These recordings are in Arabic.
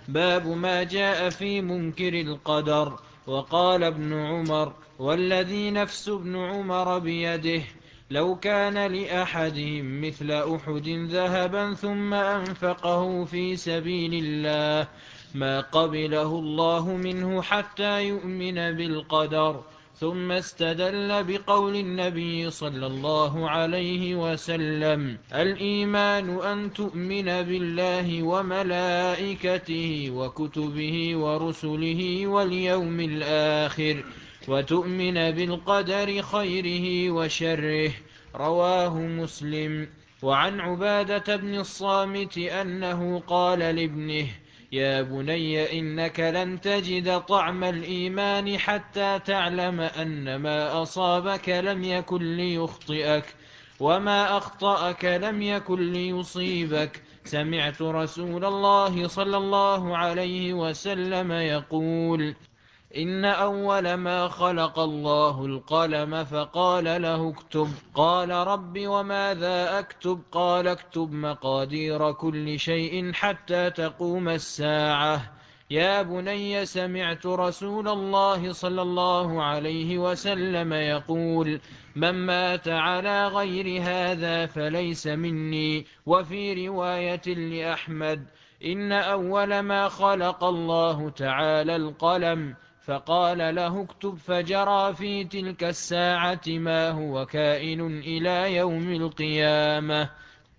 باب ما جاء في منكر القدر. وقال ابن عمر والذي نفس ابن عمر بيده لو كان لأحدهم مثل أحد ذهبا ثم أنفقه في سبيل الله ما قبله الله منه حتى يؤمن بالقدر. ثم استدل بقول النبي صلى الله عليه وسلم الإيمان أن تؤمن بالله وملائكته وكتبه ورسله واليوم الآخر وتؤمن بالقدر خيره وشره. رواه مسلم. وعن عبادة بن الصامت أنه قال لابنه يا بني إنك لن تجد طعم الإيمان حتى تعلم أن ما أصابك لم يكن ليخطئك وما أخطأك لم يكن ليصيبك. سمعت رسول الله صلى الله عليه وسلم يقول إن أول ما خلق الله القلم فقال له اكتب قال رب وماذا أكتب قال اكتب مقادير كل شيء حتى تقوم الساعة. يا بني سمعت رسول الله صلى الله عليه وسلم يقول من مات على غير هذا فليس مني. وفي رواية لأحمد إن أول ما خلق الله تعالى القلم فقال له اكتب فجرى في تلك الساعة ما هو كائن إلى يوم القيامة.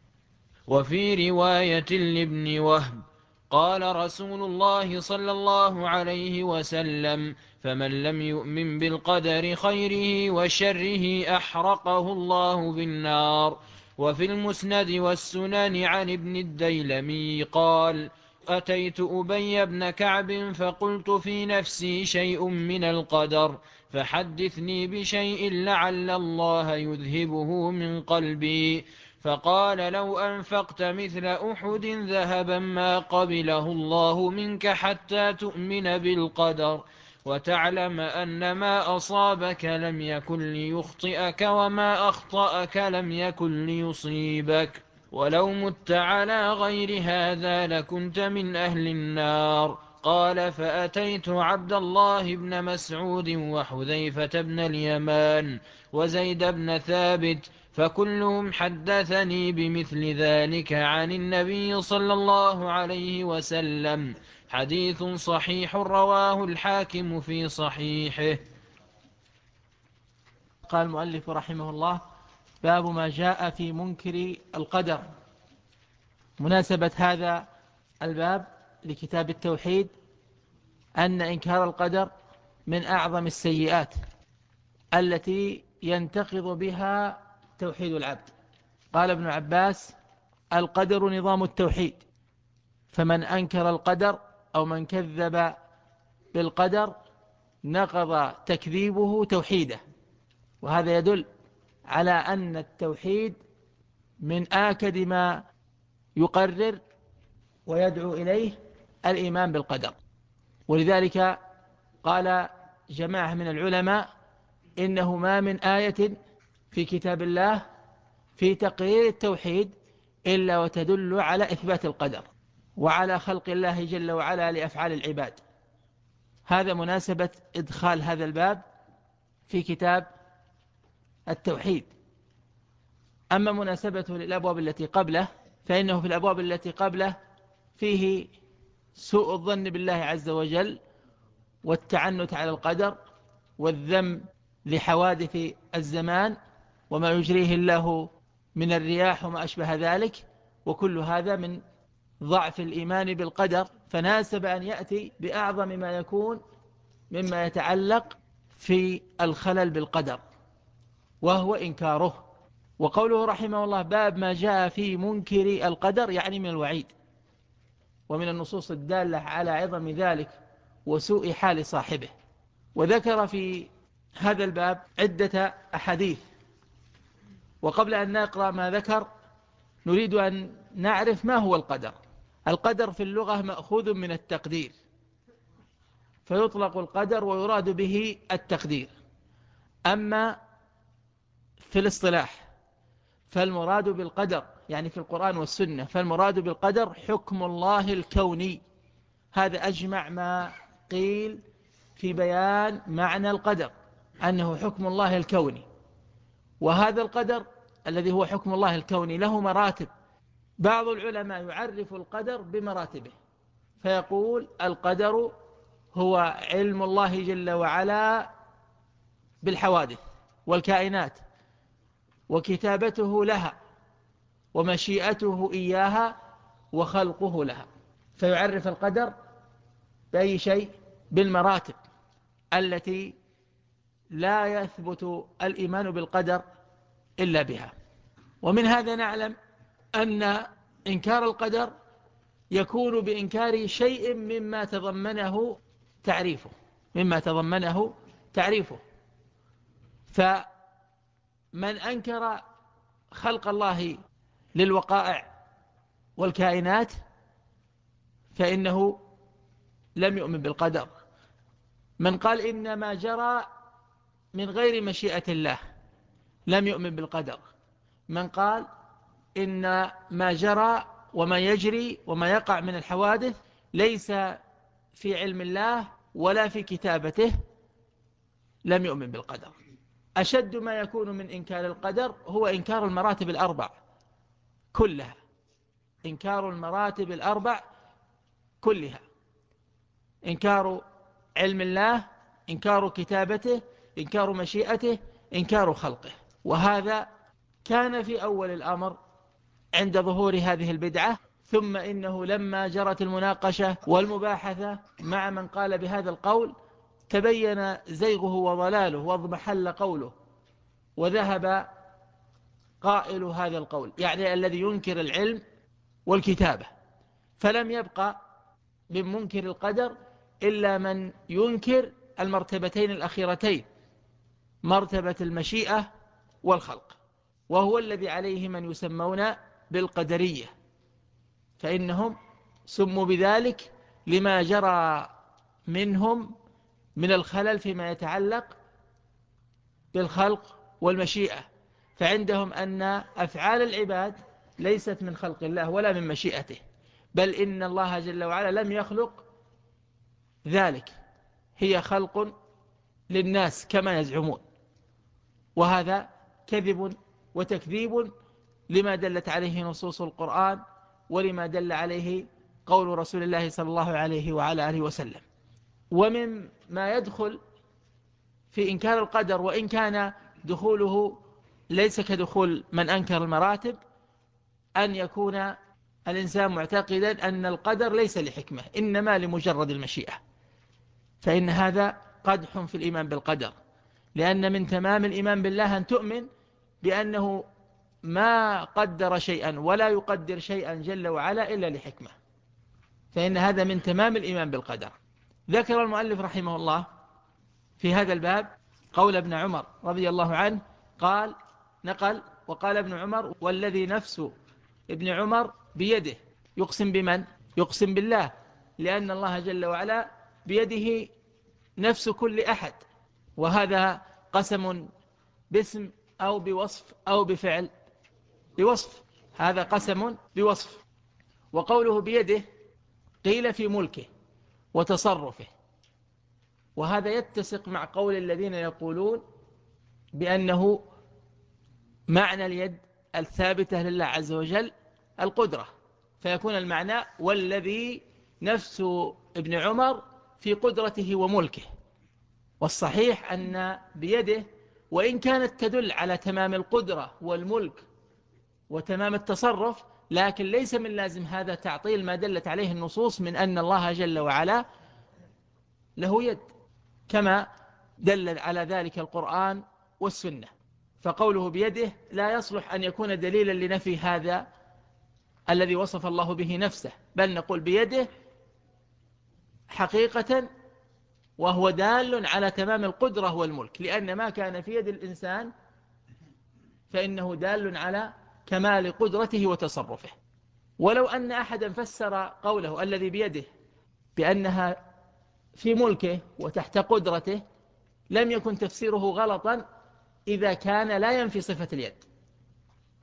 وفي رواية لابن وهب قال رسول الله صلى الله عليه وسلم فمن لم يؤمن بالقدر خيره وشره أحرقه الله بالنار. وفي المسند والسنن عن ابن الديلمي قال أتيت أبي بن كعب فقلت في نفسي شيء من القدر فحدثني بشيء لعل الله يذهبه من قلبي. فقال لو أنفقت مثل أحد ذهبا ما قبله الله منك حتى تؤمن بالقدر وتعلم أن ما أصابك لم يكن ليخطئك وما أخطأك لم يكن ليصيبك ولو مت على غير هذا لكنت من أهل النار. قال فأتيت عبد الله بن مسعود وحذيفة بن اليمان وزيد بن ثابت فكلهم حدثني بمثل ذلك عن النبي صلى الله عليه وسلم. حديث صحيح رواه الحاكم في صحيحه. قال المؤلف رحمه الله باب ما جاء في منكر القدر. مناسبة هذا الباب لكتاب التوحيد أن إنكار القدر من أعظم السيئات التي ينتقض بها توحيد العبد. قال ابن عباس القدر نظام التوحيد فمن أنكر القدر أو من كذب بالقدر نقض تكذيبه توحيده. وهذا يدل على أن التوحيد من آكد ما يقرر ويدعو إليه الإيمان بالقدر. ولذلك قال جماعة من العلماء إنه ما من آية في كتاب الله في تقرير التوحيد إلا وتدل على إثبات القدر وعلى خلق الله جل وعلا لأفعال العباد. هذا مناسبة إدخال هذا الباب في كتاب التوحيد. أما مناسبته للأبواب التي قبله فإنه في الأبواب التي قبله فيه سوء الظن بالله عز وجل والتعنت على القدر والذم لحوادث الزمان وما يجريه الله من الرياح وما أشبه ذلك، وكل هذا من ضعف الإيمان بالقدر، فناسب أن يأتي بأعظم ما يكون مما يتعلق في الخلل بالقدر وهو إنكاره. وقوله رحمه الله باب ما جاء في منكر القدر يعني من الوعيد ومن النصوص الدالة على عظم ذلك وسوء حال صاحبه. وذكر في هذا الباب عدة أحاديث. وقبل أن نقرأ ما ذكر نريد أن نعرف ما هو القدر. القدر في اللغة مأخوذ من التقدير، فيطلق القدر ويراد به التقدير. أما في الاصطلاح فالمراد بالقدر يعني في القرآن والسنة فالمراد بالقدر حكم الله الكوني هذا أجمع ما قيل في بيان معنى القدر، أنه حكم الله الكوني. وهذا القدر الذي هو حكم الله الكوني له مراتب. بعض العلماء يعرف القدر بمراتبه، فيقول القدر هو علم الله جل وعلا بالحوادث والكائنات، وكتابته لها، ومشيئته إياها، وخلقه لها. فيعرف القدر بأي شيء؟ بالمراتب التي لا يثبت الإيمان بالقدر إلا بها. ومن هذا نعلم أن إنكار القدر يكون بإنكار شيء مما تضمنه تعريفه. فمن أنكر خلق الله للوقائع والكائنات فإنه لم يؤمن بالقدر. من قال إن ما جرى من غير مشيئة الله لم يؤمن بالقدر. من قال إن ما جرى وما يجري وما يقع من الحوادث ليس في علم الله ولا في كتابته لم يؤمن بالقدر. أشد ما يكون من إنكار القدر هو إنكار المراتب الأربع كلها، إنكار المراتب الأربع كلها: إنكار علم الله، إنكار كتابته، إنكار مشيئته، إنكار خلقه. وهذا كان في أول الأمر عند ظهور هذه البدعة، ثم إنه لما جرت المناقشة والمباحثة مع من قال بهذا القول تبين زيغه وضلاله واضمحل قوله، وذهب قائل هذا القول، يعني الذي ينكر العلم والكتابة، فلم يبقى من منكر القدر إلا من ينكر المرتبتين الأخيرتين، مرتبة المشيئة والخلق، وهو الذي عليه من يسمون بالقدرية، فإنهم سموا بذلك لما جرى منهم من الخلل فيما يتعلق بالخلق والمشيئة. فعندهم أن أفعال العباد ليست من خلق الله ولا من مشيئته، بل إن الله جل وعلا لم يخلق ذلك، هي خلق للناس كما يزعمون. وهذا كذب وتكذيب لما دلت عليه نصوص القرآن ولما دل عليه قول رسول الله صلى الله عليه وعلى آله وسلم. ومن ما يدخل في إنكار القدر، وإن كان دخوله ليس كدخول من أنكر المراتب، أن يكون الإنسان معتقدا أن القدر ليس لحكمة إنما لمجرد المشيئة، فإن هذا قدح في الإيمان بالقدر، لأن من تمام الإيمان بالله أن تؤمن بأنه ما قدر شيئا ولا يقدر شيئا جل وعلا إلا لحكمة، فإن هذا من تمام الإيمان بالقدر. ذكر المؤلف رحمه الله في هذا الباب قول ابن عمر رضي الله عنه قال: وقال ابن عمر: والذي نفس ابن عمر بيده. يقسم بمن؟ يقسم بالله، لأن الله جل وعلا بيده نفس كل أحد، وهذا قسم باسم أو بوصف أو بفعل؟ بوصف، هذا قسم بوصف. وقوله بيده قيل في ملكه وتصرفه، وهذا يتسق مع قول الذين يقولون بأنه معنى اليد الثابتة لله عز وجل القدرة، فيكون المعنى والذي نفس ابن عمر في قدرته وملكه. والصحيح أن بيده وإن كانت تدل على تمام القدرة والملك وتمام التصرف، لكن ليس من لازم هذا تعطيل ما دلت عليه النصوص من أن الله جل وعلا له يد، كما دل على ذلك القرآن والسنة. فقوله بيده لا يصلح أن يكون دليلا لنفي هذا الذي وصف الله به نفسه، بل نقول بيده حقيقة وهو دال على تمام القدرة والملك، لأن ما كان في يد الإنسان فإنه دال على كمال قدرته وتصرفه. ولو أن أحدا فسر قوله الذي بيده بأنها في ملكه وتحت قدرته لم يكن تفسيره غلطا إذا كان لا ينفي صفة اليد،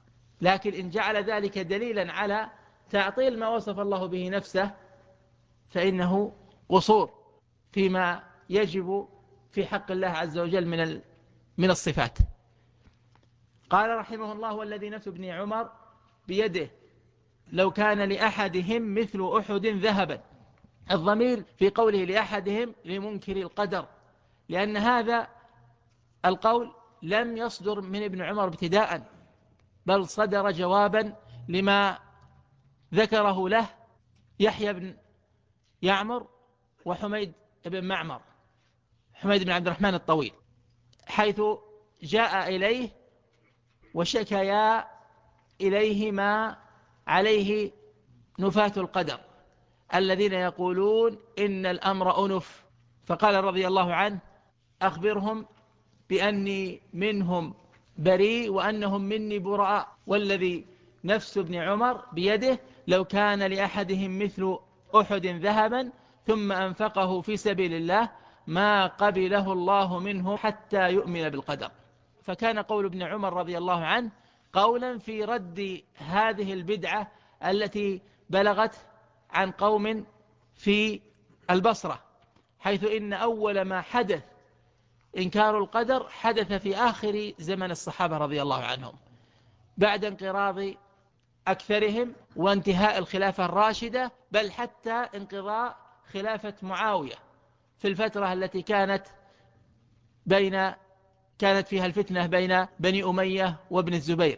لكن إن جعل ذلك دليلا على تعطيل ما وصف الله به نفسه فإنه قصور فيما يجب في حق الله عز وجل من الصفات. قال رحمه الله: والذي نفس ابن عمر بيده لو كان لأحدهم مثل أحد ذهبا. الضمير في قوله لأحدهم لمنكر القدر، لأن هذا القول لم يصدر من ابن عمر ابتداء، بل صدر جوابا لما ذكره له يحيى بن يعمر وحميد بن معمر، حميد بن عبد الرحمن الطويل، حيث جاء إليه وشكيا إليه ما عليه نفاة القدر الذين يقولون إن الأمر أنف، فقال رضي الله عنه: أخبرهم بأني منهم بريء وأنهم مني براء، والذي نفس ابن عمر بيده لو كان لأحدهم مثل أحد ذهبا ثم أنفقه في سبيل الله ما قبله الله منه حتى يؤمن بالقدر. فكان قول ابن عمر رضي الله عنه قولا في رد هذه البدعة التي بلغت عن قوم في البصرة، حيث إن أول ما حدث إنكار القدر حدث في آخر زمن الصحابة رضي الله عنهم، بعد انقراض أكثرهم وانتهاء الخلافة الراشدة، بل حتى انقضاء خلافة معاوية في الفترة التي كانت فيها الفتنة بين بني أمية وابن الزبير.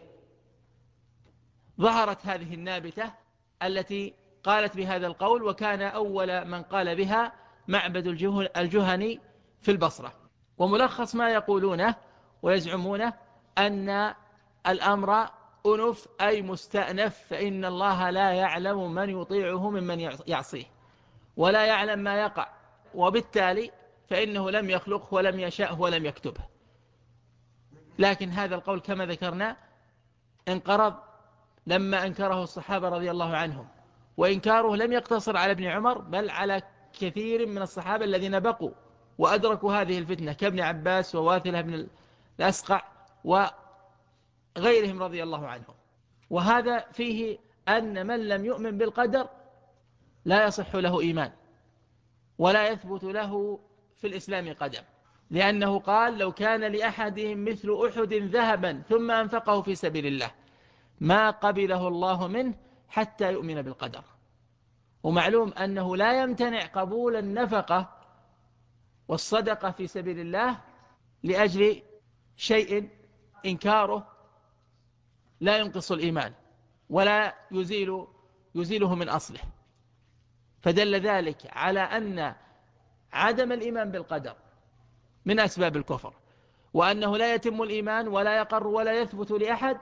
ظهرت هذه النابتة التي قالت بهذا القول، وكان أول من قال بها معبد الجهني في البصرة. وملخص ما يقولونه ويزعمونه أن الأمر أنف أي مستأنف، فإن الله لا يعلم من يطيعه ممن يعصيه، ولا يعلم ما يقع، وبالتالي فإنه لم يخلقه ولم يشأه ولم يكتبه. لكن هذا القول كما ذكرنا انقرض لما أنكره الصحابة رضي الله عنهم، وإنكاره لم يقتصر على ابن عمر بل على كثير من الصحابة الذين بقوا وأدركوا هذه الفتنة كابن عباس وواثلة بن الأسقع وغيرهم رضي الله عنهم. وهذا فيه أن من لم يؤمن بالقدر لا يصح له إيمان ولا يثبت له في الإسلام قدم، لأنه قال: لو كان لأحدهم مثل أحد ذهبا ثم أنفقه في سبيل الله ما قبله الله منه حتى يؤمن بالقدر. ومعلوم أنه لا يمتنع قبول النفقة والصدقة في سبيل الله لأجل شيء إنكاره لا ينقص الإيمان ولا يزيله من أصله، فدل ذلك على أن عدم الإيمان بالقدر من أسباب الكفر، وأنه لا يتم الإيمان ولا يقر ولا يثبت لأحد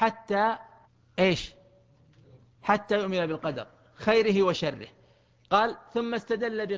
حتى يؤمن بالقدر خيره وشره. قال: ثم استدل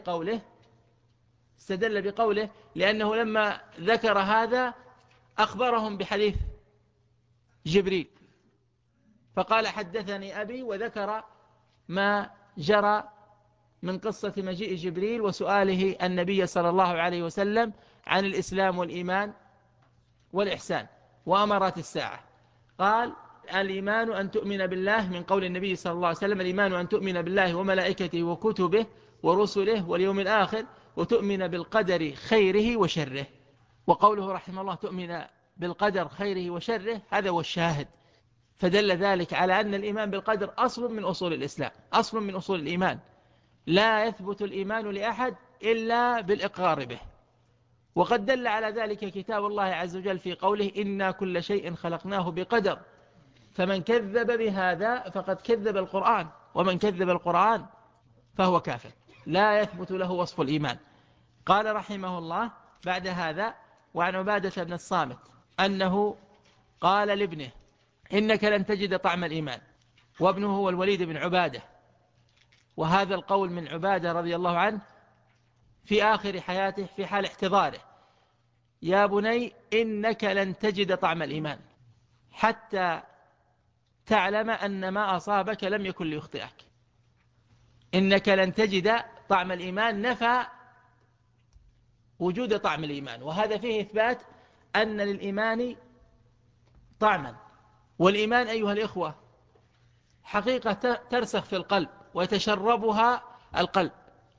بقوله لأنه لما ذكر هذا أخبرهم بحديث جبريل، فقال: حدثني أبي، وذكر ما جرى من قصة مجيء جبريل وسؤاله النبي صلى الله عليه وسلم عن الإسلام والإيمان والإحسان وأمارات الساعة. قال: الإيمان أن تؤمن بالله، من قول النبي صلى الله عليه وسلم: الإيمان أن تؤمن بالله وملائكته وكتبه ورسله واليوم الآخر وتؤمن بالقدر خيره وشره. وقوله رحمه الله تؤمن بالقدر خيره وشره، هذا هو الشاهد. فدل ذلك على أن الإيمان بالقدر أصل من أصول الإسلام، أصل من أصول الإيمان، لا يثبت الإيمان لأحد إلا بالإقرار به. وقد دل على ذلك كتاب الله عز وجل في قوله: إنا كل شيء خلقناه بقدر، فمن كذب بهذا فقد كذب القرآن، ومن كذب القرآن فهو كافر، لا يثبت له وصف الإيمان. قال رحمه الله بعد هذا: وعن عبادة بن الصامت أنه قال لابنه: إنك لن تجد طعم الإيمان. وابنه هو الوليد بن عبادة، وهذا القول من عبادة رضي الله عنه في آخر حياته في حال احتضاره: يا بني إنك لن تجد طعم الإيمان حتى تعلم أن ما أصابك لم يكن ليخطئك. إنك لن تجد طعم الإيمان نفى وجود طعم الإيمان، وهذا فيه إثبات أن للإيمان طعما. والإيمان أيها الإخوة حقيقة ترسخ في القلب ويتشربها القلب،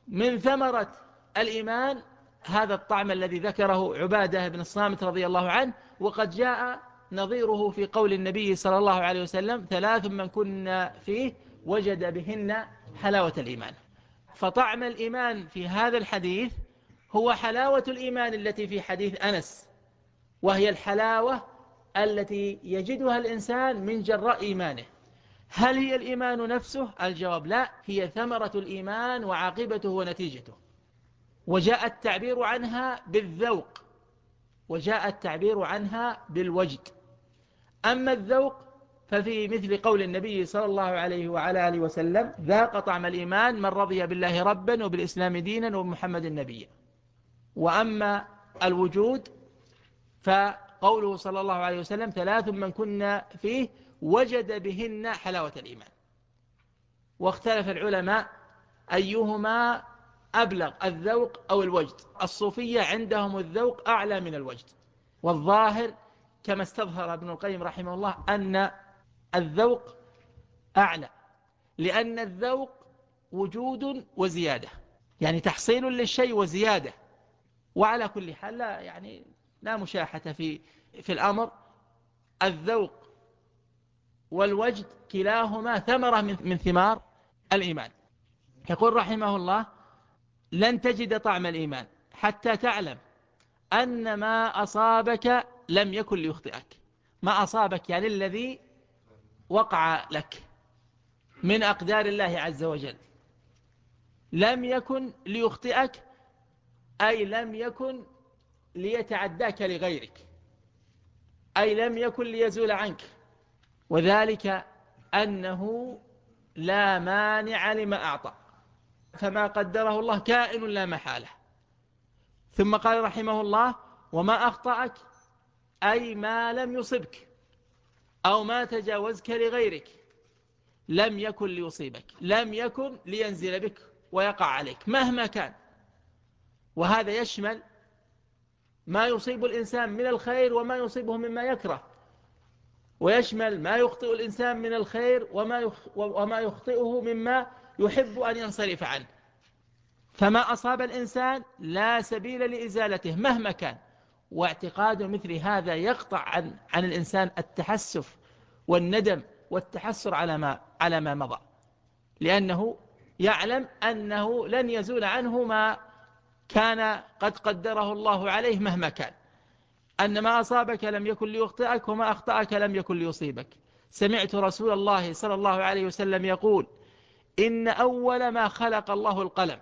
من ثمرة الإيمان هذا الطعم الذي ذكره عبادة بن الصامت رضي الله عنه، وقد جاء نظيره في قول النبي صلى الله عليه وسلم: 3 من كنا فيه وجد بهن حلاوة الإيمان. فطعم الإيمان في هذا الحديث هو حلاوة الإيمان التي في حديث أنس، وهي الحلاوة التي يجدها الإنسان من جراء إيمانه. هل هي الإيمان نفسه؟ الجواب لا، هي ثمرة الإيمان وعاقبته ونتيجته. وجاء التعبير عنها بالذوق، وجاء التعبير عنها بالوجد. أما الذوق ففي مثل قول النبي صلى الله عليه وعلى آله وسلم: ذاق طعم الإيمان من رضي بالله ربا وبالإسلام دينا وبمحمد نبيا. وأما الوجود فقوله صلى الله عليه وسلم: 3 من كنا فيه وجد بهن حلاوة الإيمان. واختلف العلماء أيهما أبلغ، الذوق أو الوجد. الصوفية عندهم الذوق أعلى من الوجد، والظاهر كما استظهر ابن القيم رحمه الله أن الذوق أعلى، لأن الذوق وجود وزيادة، يعني تحصيل للشيء وزيادة. وعلى كل حال لا مشاحة في الأمر. الذوق والوجد كلاهما ثمرة من ثمار الإيمان. يقول رحمه الله: لن تجد طعم الإيمان حتى تعلم أن ما أصابك لم يكن ليخطئك. ما أصابك يعني الذي وقع لك من أقدار الله عز وجل لم يكن ليخطئك، أي لم يكن ليتعداك لغيرك، أي لم يكن ليزول عنك. وذلك أنه لا مانع لما أعطى، فما قدره الله كائن لا محالة. ثم قال رحمه الله: وما أخطأك أي ما لم يصبك أو ما تجاوزك لغيرك لم يكن ليصيبك، لم يكن لينزل بك ويقع عليك مهما كان. وهذا يشمل ما يصيب الإنسان من الخير وما يصيبه مما يكره، ويشمل ما يخطئ الإنسان من الخير وما يخطئه مما يحب أن ينصرف عنه. فما أصاب الإنسان لا سبيل لإزالته مهما كان. واعتقاد مثل هذا يقطع عن الإنسان التحسف والندم والتحسر على ما مضى، لأنه يعلم أنه لن يزول عنه ما كان قد قدره الله عليه مهما كان، أن ما أصابك لم يكن ليخطئك وما أخطأك لم يكن ليصيبك. سمعت رسول الله صلى الله عليه وسلم يقول: إن أول ما خلق الله القلم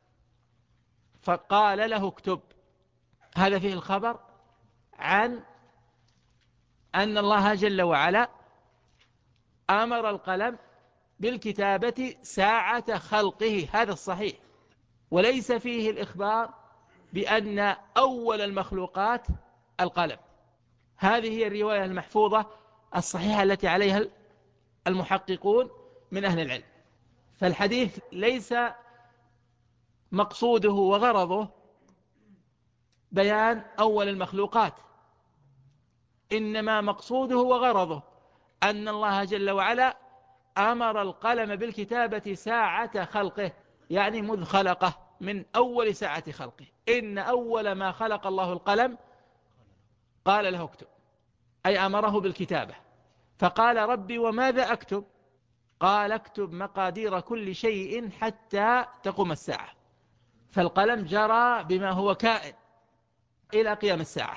فقال له اكتب. هذا فيه الخبر عن أن الله جل وعلا أمر القلم بالكتابة ساعة خلقه، هذا الصحيح، وليس فيه الإخبار بأن أول المخلوقات القلم. هذه هي الرواية المحفوظة الصحيحة التي عليها المحققون من أهل العلم. فالحديث ليس مقصوده وغرضه بيان أول المخلوقات، إنما مقصوده وغرضه أن الله جل وعلا أمر القلم بالكتابة ساعة خلقه، يعني مذ خلقه، من أول ساعة خلقه. إن أول ما خلق الله القلم قال له اكتب، أي أمره بالكتابة. فقال: ربي وماذا أكتب؟ قال: اكتب مقادير كل شيء حتى تقوم الساعة. فالقلم جرى بما هو كائن إلى قيام الساعة.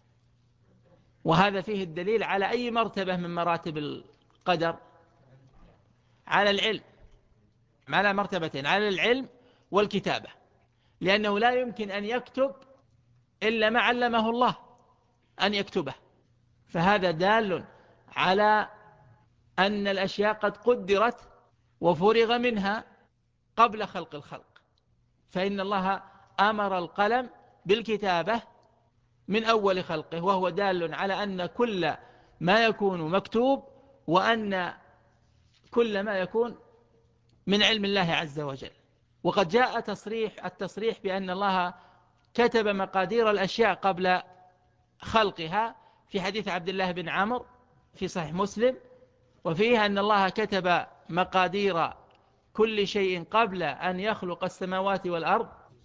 وهذا فيه الدليل على أي مرتبة من مراتب القدر؟ على العلم، على مرتبتين: على العلم والكتابة، لأنه لا يمكن أن يكتب إلا ما علمه الله أن يكتبه. فهذا دال على أن الأشياء قد قدرت وفرغ منها قبل خلق الخلق. فإن الله أمر القلم بالكتابة من أول خلقه، وهو دال على أن كل ما يكون مكتوب، وأن كل ما يكون من علم الله عز وجل. وقد جاء التصريح بأن الله كتب مقادير الأشياء قبل خلقها في حديث عبد الله بن عمرو في صحيح مسلم، وفيه أن الله كتب مقادير كل شيء قبل أن يخلق السماوات والأرض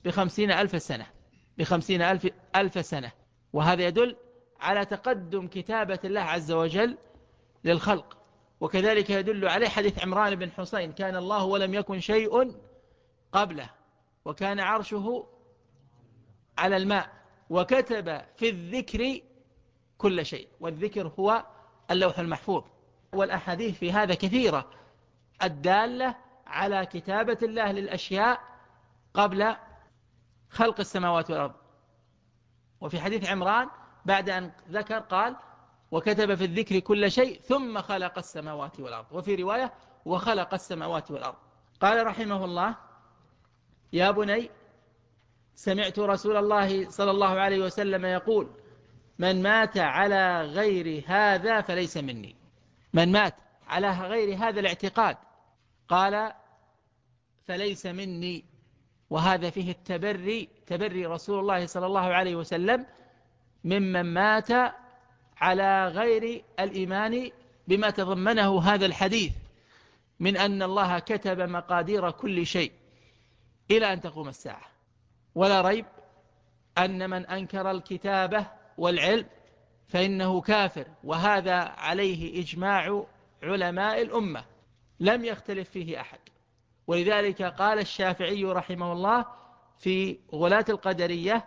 ب50,000 سنة. وهذا يدل على تقدم كتابة الله عز وجل للخلق. وكذلك يدل عليه حديث عمران بن حسين: كان الله ولم يكن شيء قبله، وكان عرشه على الماء، وكتب في الذكر كل شيء. والذكر هو اللوح المحفوظ. والأحاديث في هذا كثيرة الدالة على كتابة الله للأشياء قبل خلق السماوات والأرض. وفي حديث عمران بعد أن ذكر قال: وكتب في الذكر كل شيء ثم خلق السماوات والأرض. وفي رواية: وخلق السماوات والأرض. قال رحمه الله: يا بني، سمعت رسول الله صلى الله عليه وسلم يقول: من مات على غير هذا فليس مني. من مات على غير هذا الاعتقاد، قال: فليس مني. وهذا فيه تبري رسول الله صلى الله عليه وسلم ممن مات على غير الإيمان بما تضمنه هذا الحديث من أن الله كتب مقادير كل شيء إلى أن تقوم الساعة. ولا ريب أن من أنكر الكتابة والعلم فإنه كافر، وهذا عليه إجماع علماء الأمة لم يختلف فيه أحد. ولذلك قال الشافعي رحمه الله في غلاة القدرية: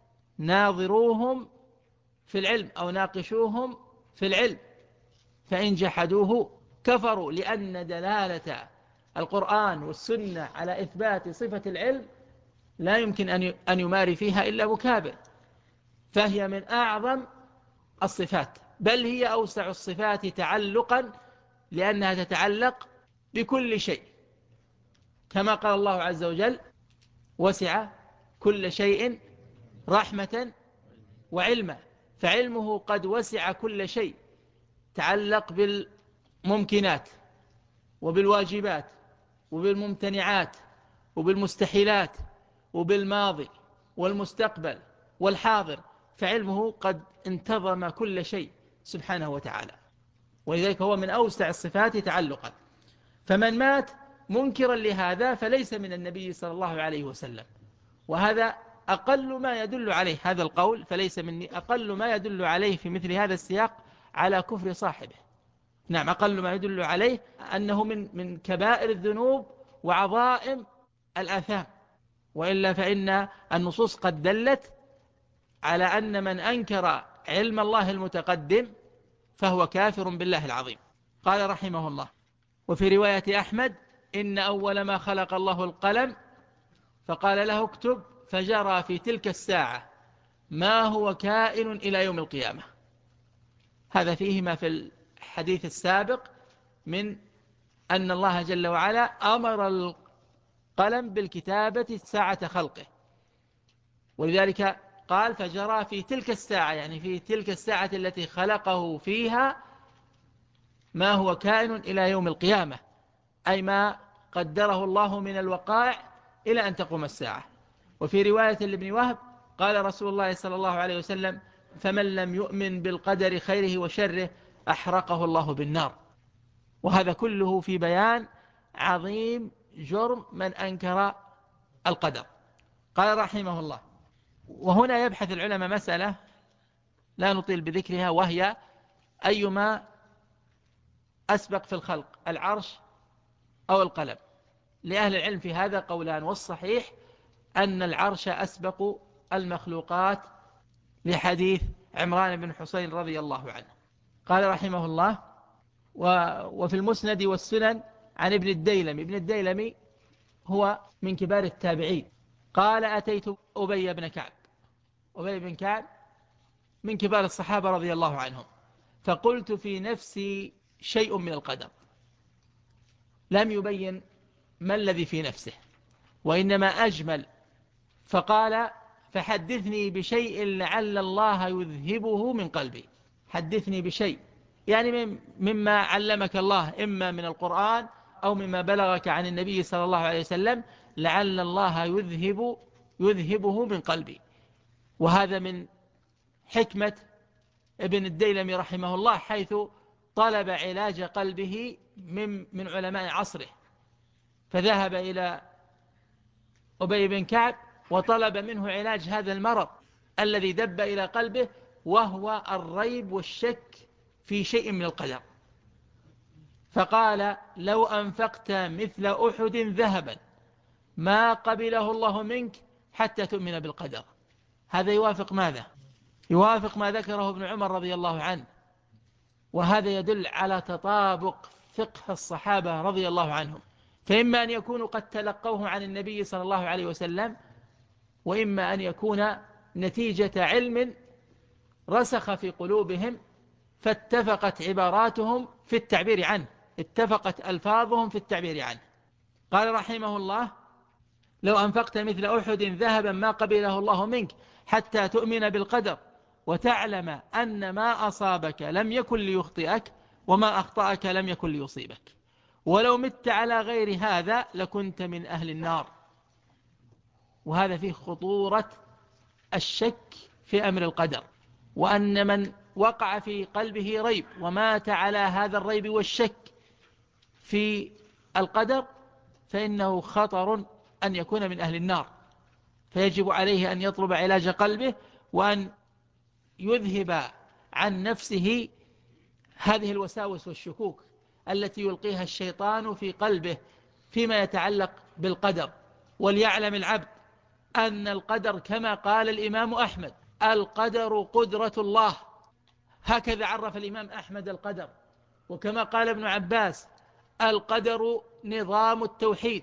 ناظروهم في العلم أو ناقشوهم في العلم، فإن جحدوه كفروا، لأن دلالة القرآن والسنة على إثبات صفة العلم لا يمكن أن يماري فيها إلا مكابر، فهي من أعظم الصفات، بل هي أوسع الصفات تعلقا، لأنها تتعلق بكل شيء، كما قال الله عز وجل: وسع كل شيء رحمة وعلما. فعلمه قد وسع كل شيء، تعلق بالممكنات وبالواجبات وبالممتنعات وبالمستحيلات وبالماضي والمستقبل والحاضر، فعلمه قد انتظم كل شيء سبحانه وتعالى، ولذلك هو من أوسع الصفات تعلقا. فمن مات منكرا لهذا فليس من النبي صلى الله عليه وسلم. وهذا أقل ما يدل عليه هذا القول: فليس مني، أقل ما يدل عليه في مثل هذا السياق على كفر صاحبه. نعم، أقل ما يدل عليه أنه من كبائر الذنوب وعظائم الآثام. وإلا فإن النصوص قد دلت على أن من أنكر علم الله المتقدم فهو كافر بالله العظيم. قال رحمه الله: وفي رواية أحمد: إن أول ما خلق الله القلم فقال له اكتب، فجرى في تلك الساعة ما هو كائن إلى يوم القيامة. هذا فيه ما في الحديث السابق من أن الله جل وعلا أمر القلم بالكتابة ساعة خلقه، ولذلك قال: فجرى في تلك الساعة، يعني في تلك الساعة التي خلقه فيها ما هو كائن إلى يوم القيامة، أي ما قدره الله من الوقائع إلى أن تقوم الساعة. وفي رواية لابن وهب قال رسول الله صلى الله عليه وسلم: فمن لم يؤمن بالقدر خيره وشره أحرقه الله بالنار. وهذا كله في بيان عظيم جرم من أنكر القدر. قال رحمه الله: وهنا يبحث العلماء مسألة لا نطيل بذكرها، وهي أيما أسبق في الخلق، العرش أو القلم؟ لأهل العلم في هذا قولان، والصحيح أن العرش أسبق المخلوقات لحديث عمران بن حسين رضي الله عنه. قال رحمه الله: وفي المسند والسنن عن ابن الديلمي. ابن الديلمي هو من كبار التابعين. قال: أتيت أبي بن كعب. أبي بن كعب من كبار الصحابة رضي الله عنهم، فقلت في نفسي شيء من القدر. لم يبين ما الذي في نفسه، وإنما أجمل، فقال: فحدثني بشيء لعل الله يذهبه من قلبي. حدثني بشيء يعني مما علمك الله، إما من القرآن أو مما بلغك عن النبي صلى الله عليه وسلم، لعل الله يذهبه من قلبي. وهذا من حكمة ابن الديلمي رحمه الله، حيث طلب علاج قلبه من علماء عصره، فذهب إلى أبي بن كعب وطلب منه علاج هذا المرض الذي دب إلى قلبه، وهو الريب والشك في شيء من القدر. فقال: لو أنفقت مثل أحد ذهبا ما قبله الله منك حتى تؤمن بالقدر. هذا يوافق ماذا؟ يوافق ما ذكره ابن عمر رضي الله عنه، وهذا يدل على تطابق فقه الصحابة رضي الله عنهم، فإما أن يكونوا قد تلقوه عن النبي صلى الله عليه وسلم، وإما أن يكون نتيجة علم رسخ في قلوبهم فاتفقت عباراتهم في التعبير عنه، اتفقت ألفاظهم في التعبير عنه. قال رحمه الله: لو أنفقت مثل أحد ذهبا ما قبله الله منك حتى تؤمن بالقدر وتعلم أن ما أصابك لم يكن ليخطئك وما أخطأك لم يكن ليصيبك، ولو مت على غير هذا لكنت من أهل النار. وهذا فيه خطورة الشك في أمر القدر، وأن من وقع في قلبه ريب ومات على هذا الريب والشك في القدر فإنه خطر أن يكون من أهل النار، فيجب عليه أن يطلب علاج قلبه وأن يذهب عن نفسه هذه الوساوس والشكوك التي يلقيها الشيطان في قلبه فيما يتعلق بالقدر. وليعلم العبد أن القدر كما قال الإمام أحمد: القدر قدرة الله. هكذا عرف الإمام أحمد القدر. وكما قال ابن عباس: القدر نظام التوحيد،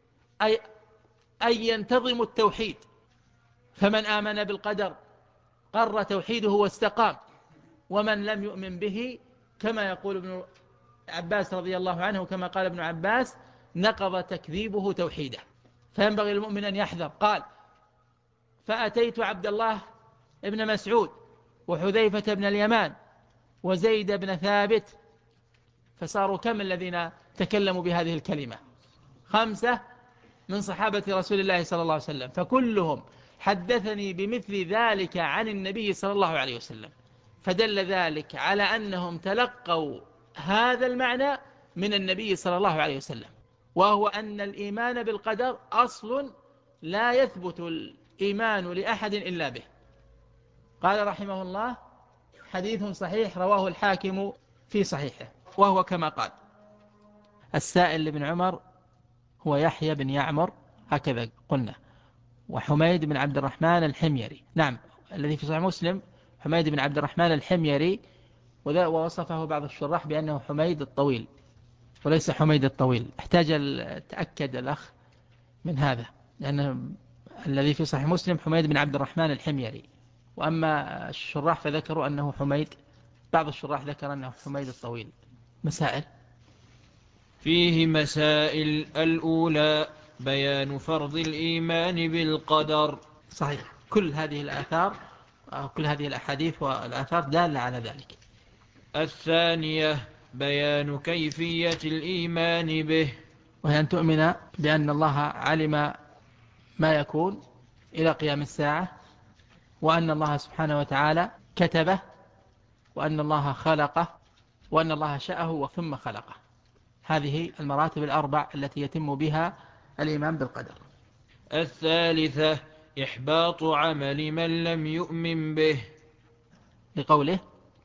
أي ينتظم التوحيد، فمن آمن بالقدر قر توحيده واستقام، ومن لم يؤمن به كما يقول ابن عباس رضي الله عنه، كما قال ابن عباس: نقض تكذيبه توحيده. فينبغي المؤمن أن يحذر. قال: فأتيت عبد الله ابن مسعود وحذيفة بن اليمان وزيد بن ثابت، فصاروا كم الذين تكلموا بهذه الكلمة؟ 5 من صحابة رسول الله صلى الله عليه وسلم، فكلهم حدثني بمثل ذلك عن النبي صلى الله عليه وسلم، فدل ذلك على أنهم تلقوا هذا المعنى من النبي صلى الله عليه وسلم، وهو أن الإيمان بالقدر أصل لا يثبت الإيمان لأحد إلا به. قال رحمه الله: حديث صحيح رواه الحاكم في صحيحه، وهو كما قال. السائل لابن عمر هو يحيى بن يعمر هكذا قلنا، وحميد بن عبد الرحمن الحميري. نعم، الذي في صحيح مسلم حميد بن عبد الرحمن الحميري، ووصفه بعض الشراح بأنه حميد الطويل وليس حميد الطويل. احتاج تأكد الأخ من هذا، لأن الذي في صحيح مسلم حميد بن عبد الرحمن الحميري، وأما الشراح فذكروا أنه حميد، بعض الشراح ذكر أنه حميد الطويل. مسائل فيه مسائل. الأولى: بيان فرض الإيمان بالقدر. صحيح، كل هذه الآثار، كل هذه الأحاديث والآثار دالة على ذلك. الثانية: بيان كيفية الإيمان به، وهي أن تؤمن بأن الله علم ما يكون إلى قيام الساعة، وأن الله سبحانه وتعالى كتبه، وأن الله خلقه، وأن الله شاءه ثم خلقه. هذه المراتب الأربع التي يتم بها الإيمان بالقدر. الثالثة: إحباط عمل من لم يؤمن به، لقوله: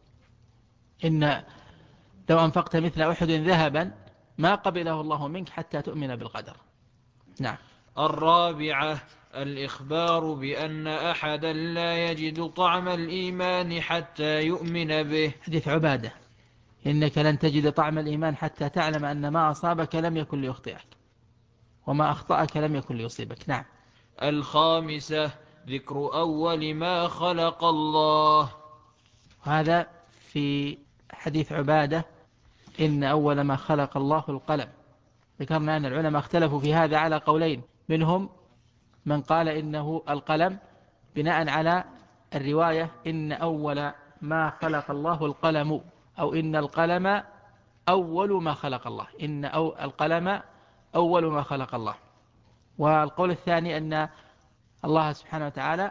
إن لو أنفقت مثل أحد ذهبا ما قبله الله منك حتى تؤمن بالقدر. نعم. الرابعة: الإخبار بأن أحدا لا يجد طعم الإيمان حتى يؤمن به. حديث عبادة: إنك لن تجد طعم الإيمان حتى تعلم أن ما أصابك لم يكن ليخطئك وما أخطأك لم يكن ليصيبك. نعم. الخامسة: ذكر أول ما خلق الله. هذا في حديث عبادة: إن أول ما خلق الله القلم. ذكرنا أن العلماء اختلفوا في هذا على قولين، منهم من قال إنه القلم بناء على الرواية إن أول ما خلق الله القلم، أو إن القلم أول ما خلق الله، إن القلم أول ما خلق الله. والقول الثاني أن الله سبحانه وتعالى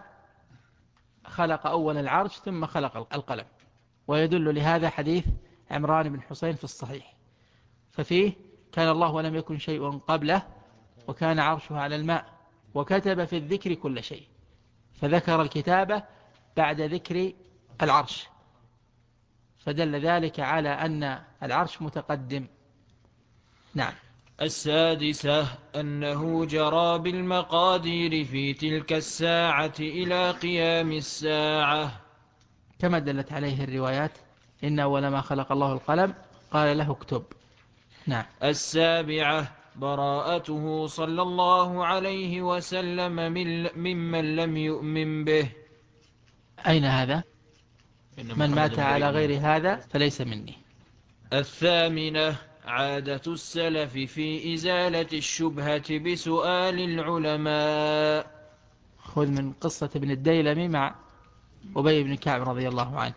خلق أول العرش ثم خلق القلم، ويدل لهذا حديث عمران بن حسين في الصحيح، ففيه كان الله ولم يكن شيء قبله وكان عرشه على الماء وكتب في الذكر كل شيء، فذكر الكتابة بعد ذكر العرش، فدل ذلك على أن العرش متقدم. نعم. السادسة أنه جرى بالمقادير في تلك الساعة إلى قيام الساعة، كما دلت عليه الروايات، إن أول ما خلق الله القلم قال له اكتب. نعم. السابعة براءته صلى الله عليه وسلم ممن لم يؤمن به. أين هذا؟ من مات على غير هذا فليس مني. الثامنة عادة السلف في إزالة الشبهة بسؤال العلماء. خذ من قصة ابن الديلمي مع أبي بن كعب رضي الله عنه.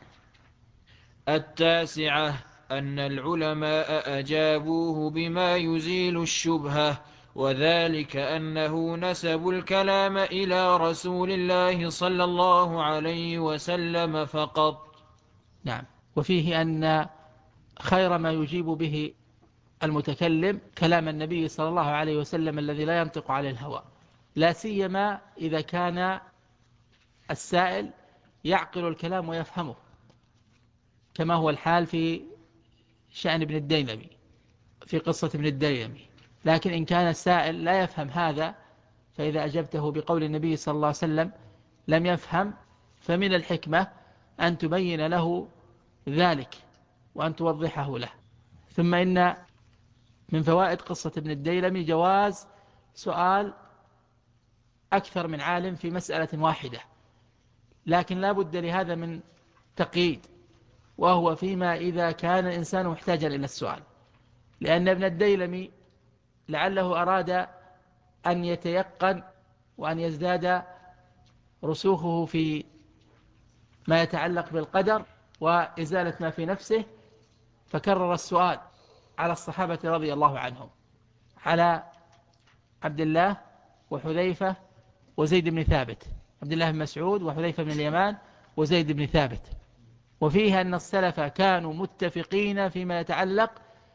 التاسعة أن العلماء أجابوه بما يزيل الشبهة، وذلك أنه نسبوا الكلام إلى رسول الله صلى الله عليه وسلم فقط. نعم. وفيه أن خير ما يجيب به المتكلم كلام النبي صلى الله عليه وسلم الذي لا ينطق عن الهوى، لا سيما إذا كان السائل يعقل الكلام ويفهمه، كما هو الحال في شأن ابن الديلمي، في قصة ابن الديلمي. لكن إن كان السائل لا يفهم هذا، فإذا أجبته بقول النبي صلى الله عليه وسلم لم يفهم، فمن الحكمة أن تبين له ذلك وأن توضحه له. ثم إن من فوائد قصة ابن الديلمي جواز سؤال أكثر من عالم في مسألة واحدة، لكن لا بد لهذا من تقييد، وهو فيما إذا كان الإنسان محتاجا إلى السؤال، لأن ابن الديلمي لعله أراد أن يتيقن وأن يزداد رسوخه في ما يتعلق بالقدر وإزالة ما في نفسه، فكرر السؤال على الصحابة رضي الله عنهم، على عبد الله وحذيفة وزيد بن ثابت، عبد الله بن مسعود وحذيفة بن اليمان وزيد بن ثابت. وفيها أن السلف كانوا متفقين فيما يتعلق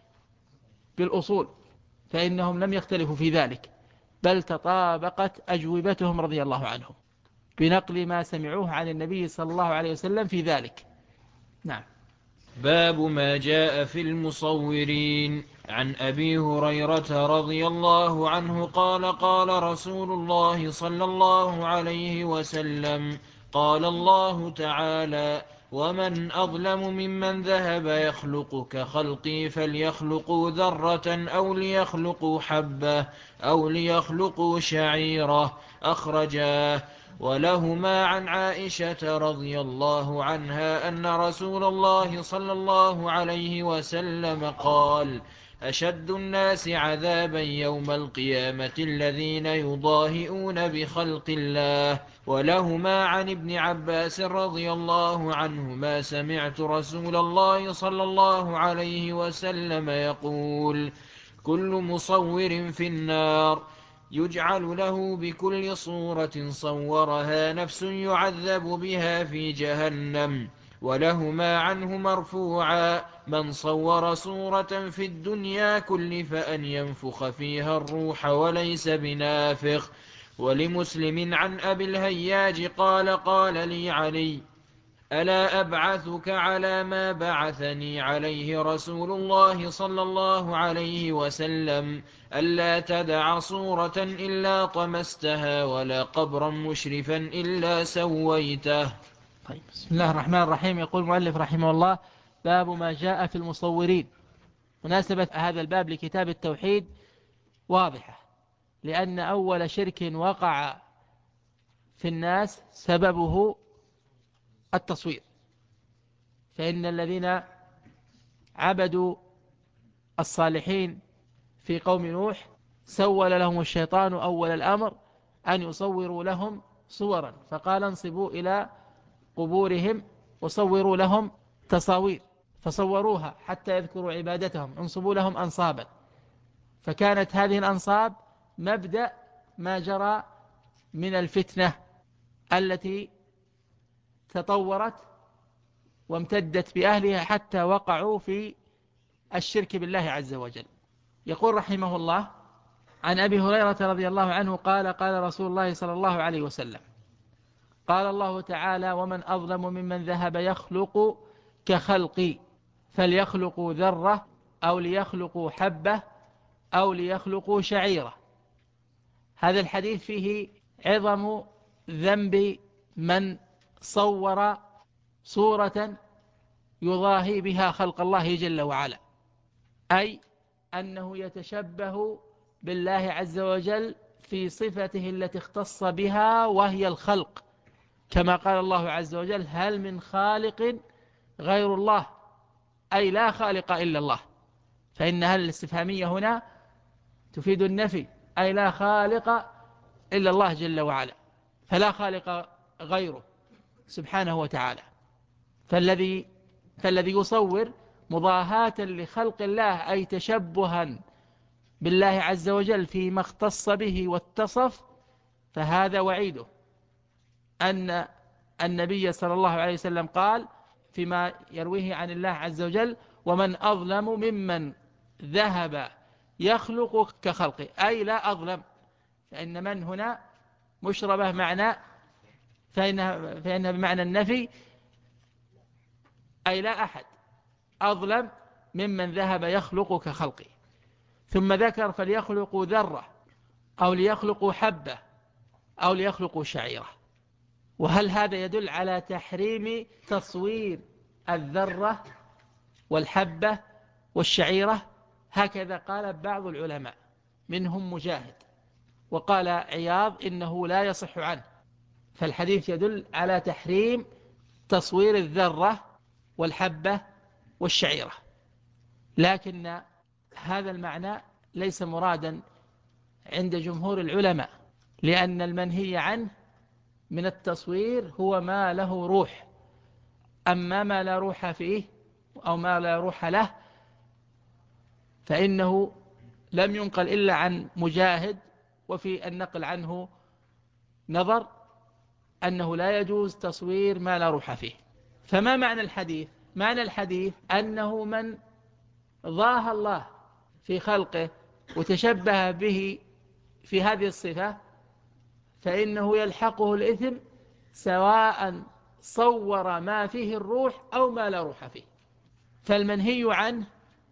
بالأصول، فإنهم لم يختلفوا في ذلك، بل تطابقت أجوبتهم رضي الله عنهم بنقل ما سمعوه عن النبي صلى الله عليه وسلم في ذلك. نعم. باب ما جاء في المصورين. عن أبي هريرة رضي الله عنه قال قال رسول الله صلى الله عليه وسلم قال الله تعالى: ومن أظلم ممن ذهب يخلق كخلقي فليخلقوا ذرة أو ليخلقوا حبة أو ليخلقوا شعيرة. أخرجاه. ولهما عن عائشة رضي الله عنها أن رسول الله صلى الله عليه وسلم قال: أشد الناس عذابا يوم القيامة الذين يضاهئون بخلق الله. ولهما عن ابن عباس رضي الله عنهما سمعت رسول الله صلى الله عليه وسلم يقول: كل مصور في النار، يجعل له بكل صورة صورها نفس يعذب بها في جهنم. ولهما عنه مرفوعا: من صور صورة في الدنيا كلف أن ينفخ فيها الروح وليس بنافخ. ولمسلم عن أبي الهياج قال: قال لي علي: ألا أبعثك على ما بعثني عليه رسول الله صلى الله عليه وسلم: ألا تدع صورة إلا طمستها ولا قبرا مشرفا إلا سويته. طيب. بسم الله الرحمن الرحيم. يقول المؤلف رحمه الله: باب ما جاء في المصورين. مناسبة هذا الباب لكتاب التوحيد واضحة، لأن أول شرك وقع في الناس سببه التصوير، فإن الذين عبدوا الصالحين في قوم نوح سول لهم الشيطان أول الأمر أن يصوروا لهم صورا، فقال: انصبوا إلى قبورهم وصوروا لهم تصاوير، فصوروها حتى يذكروا عبادتهم، انصبوا لهم أنصابا. فكانت هذه الأنصاب مبدأ ما جرى من الفتنة التي تطورت وامتدت بأهلها حتى وقعوا في الشرك بالله عز وجل. يقول رحمه الله: عن أبي هريرة رضي الله عنه قال: قال رسول الله صلى الله عليه وسلم: قال الله تعالى: ومن أظلم ممن ذهب يخلق كخلقي، فليخلقوا ذرة أو ليخلقوا حبة أو ليخلقوا شعيرة. هذا الحديث فيه عظم ذنب من صور صورة يضاهي بها خلق الله جل وعلا، أي أنه يتشبه بالله عز وجل في صفته التي اختص بها وهي الخلق، كما قال الله عز وجل: هل من خالق غير الله، أي لا خالق إلا الله. فإن هل الاستفهامية هنا تفيد النفي، أي لا خالق إلا الله جل وعلا، فلا خالق غيره سبحانه وتعالى. فالذي يصور مضاهاة لخلق الله، أي تشبها بالله عز وجل فيما اختص به واتصف، فهذا وعيده. أن النبي صلى الله عليه وسلم قال فيما يرويه عن الله عز وجل: ومن أظلم ممن ذهب يخلق كخلقه، أي لا أظلم. فإن من هنا مشربة معنى، فإنها بمعنى النفي، أي لا أحد أظلم ممن ذهب يخلق كخلقه. ثم ذكر: فليخلقوا ذرة أو ليخلقوا حبة أو ليخلقوا شعيرة. وهل هذا يدل على تحريم تصوير الذرة والحبة والشعيرة؟ هكذا قال بعض العلماء منهم مجاهد، وقال عياض إنه لا يصح عنه. فالحديث يدل على تحريم تصوير الذرة والحبة والشعيرة، لكن هذا المعنى ليس مرادا عند جمهور العلماء، لأن المنهي عنه من التصوير هو ما له روح. أما ما لا روح فيه أو ما لا روح له فإنه لم ينقل إلا عن مجاهد، وفي النقل عنه نظر، أنه لا يجوز تصوير ما لا روح فيه. فما معنى الحديث؟ معنى الحديث أنه من ضاهى الله في خلقه وتشبه به في هذه الصفة فإنه يلحقه الإثم، سواء صور ما فيه الروح أو ما لا روح فيه. فالمنهي عنه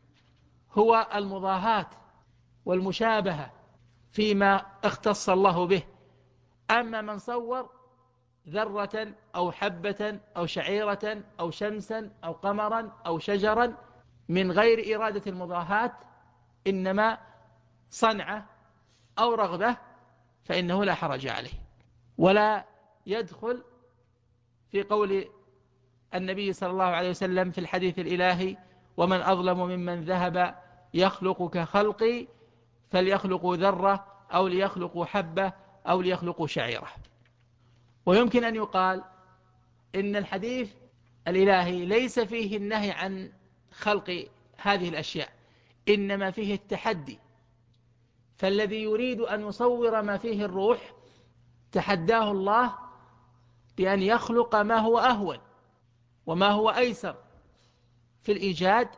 هو المضاهاة والمشابهة فيما اختص الله به. أما من صور ذرة أو حبة أو شعيرة أو شمسا أو قمرا أو شجرا من غير إرادة المضاهاة، إنما صنعة أو رغبة، فإنه لا حرج عليه، ولا يدخل في قول النبي صلى الله عليه وسلم في الحديث الإلهي: ومن أظلم ممن ذهب يخلق كخلقي، فليخلقوا ذرة أو ليخلقوا حبة أو ليخلقوا شعيرة. ويمكن أن يقال إن الحديث الإلهي ليس فيه النهي عن خلق هذه الأشياء، إنما فيه التحدي. فالذي يريد أن يصور ما فيه الروح تحداه الله بأن يخلق ما هو أهون وما هو أيسر في الإيجاد،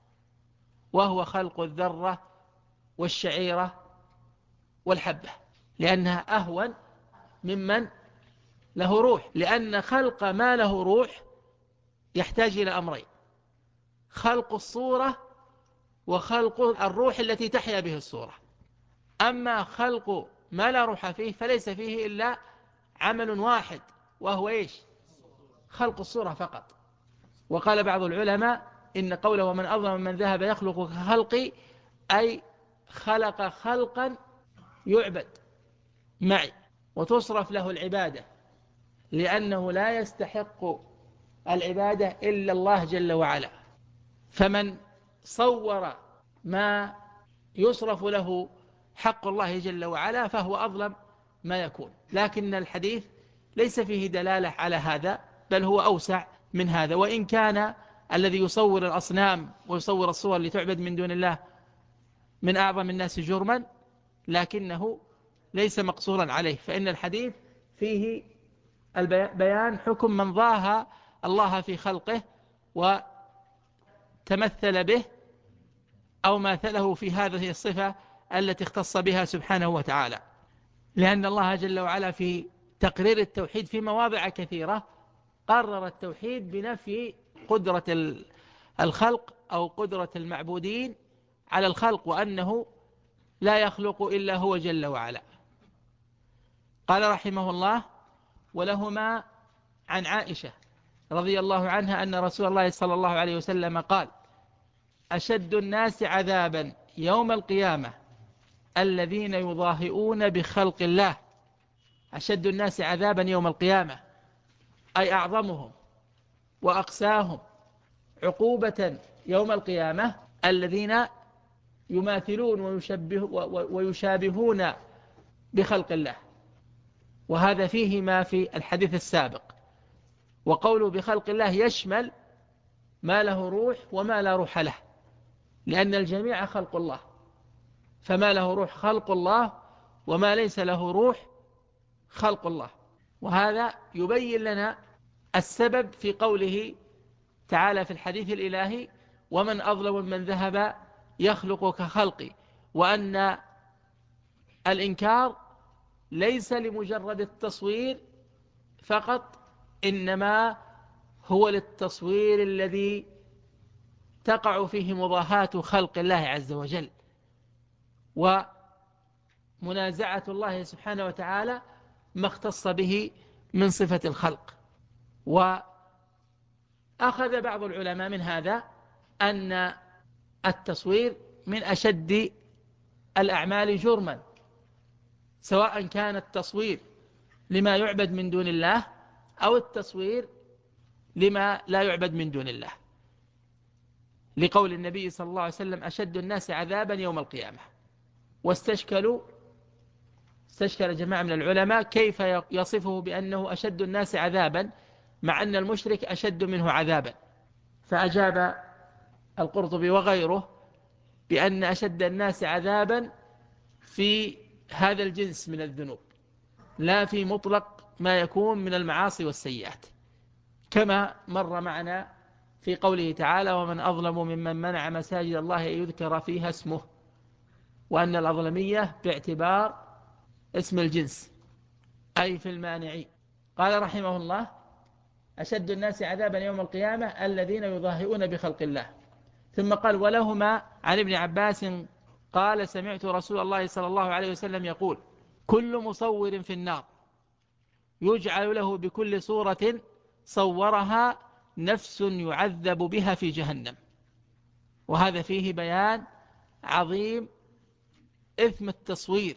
وهو خلق الذرة والشعيرة والحبة، لأنها أهون ممن له روح. لأن خلق ما له روح يحتاج إلى أمرين: خلق الصورة وخلق الروح التي تحيا به الصورة. أما خلق ما لا روح فيه فليس فيه إلا عمل واحد، وهو إيش؟ خلق الصورة فقط. وقال بعض العلماء إن قوله ومن أظلم من ذهب يخلق كخلقي، أي خلق خلقا يعبد معي وتصرف له العبادة، لأنه لا يستحق العبادة إلا الله جل وعلا. فمن صور ما يصرف له حق الله جل وعلا فهو أظلم ما يكون. لكن الحديث ليس فيه دلالة على هذا، بل هو أوسع من هذا. وإن كان الذي يصور الأصنام ويصور الصور لتعبد من دون الله من أعظم الناس جرما، لكنه ليس مقصورا عليه، فإن الحديث فيه بيان حكم من ضاهى الله في خلقه وتمثل به أو ماثله في هذه الصفة التي اختص بها سبحانه وتعالى، لأن الله جل وعلا في تقرير التوحيد في مواضع كثيرة قرر التوحيد بنفي قدرة الخلق أو قدرة المعبودين على الخلق، وأنه لا يخلق إلا هو جل وعلا. قال رحمه الله: ولهما عن عائشة رضي الله عنها أن رسول الله صلى الله عليه وسلم قال: أشد الناس عذابا يوم القيامة الذين يضاهئون بخلق الله. أشد الناس عذابا يوم القيامة أي أعظمهم وأقساهم عقوبة يوم القيامة الذين يماثلون ويشابهون بخلق الله. وهذا فيه ما في الحديث السابق، وقوله بخلق الله يشمل ما له روح وما لا روح له، لأن الجميع خلق الله، فما له روح خلق الله، وما ليس له روح خلق الله. وهذا يبين لنا السبب في قوله تعالى في الحديث الإلهي: ومن أظلم من ذهب يخلق كخلقي، وأن الإنكار ليس لمجرد التصوير فقط، إنما هو للتصوير الذي تقع فيه مضاهاة خلق الله عز وجل، ومنازعة الله سبحانه وتعالى ما اختص به من صفة الخلق. وأخذ بعض العلماء من هذا أن التصوير من أشد الأعمال جرما، سواء كان التصوير لما يعبد من دون الله أو التصوير لما لا يعبد من دون الله، لقول النبي صلى الله عليه وسلم: أشد الناس عذابا يوم القيامة. واستشكل جماعة من العلماء كيف يصفه بأنه أشد الناس عذابا مع أن المشرك أشد منه عذابا، فأجاب القرطبي وغيره بأن أشد الناس عذابا في هذا الجنس من الذنوب، لا في مطلق ما يكون من المعاصي والسيئات، كما مر معنا في قوله تعالى: ومن أظلم ممن منع مساجد الله أن يذكر فيها اسمه، وأن الأظلمية باعتبار اسم الجنس أي في المانعين. قال رحمه الله: أشد الناس عذابا يوم القيامة الذين يضاهئون بخلق الله. ثم قال: ولهما عن ابن عباس قال: سمعت رسول الله صلى الله عليه وسلم يقول: كل مصور في النار يجعل له بكل صورة صورها نفس يعذب بها في جهنم. وهذا فيه بيان عظيم إثم التصوير،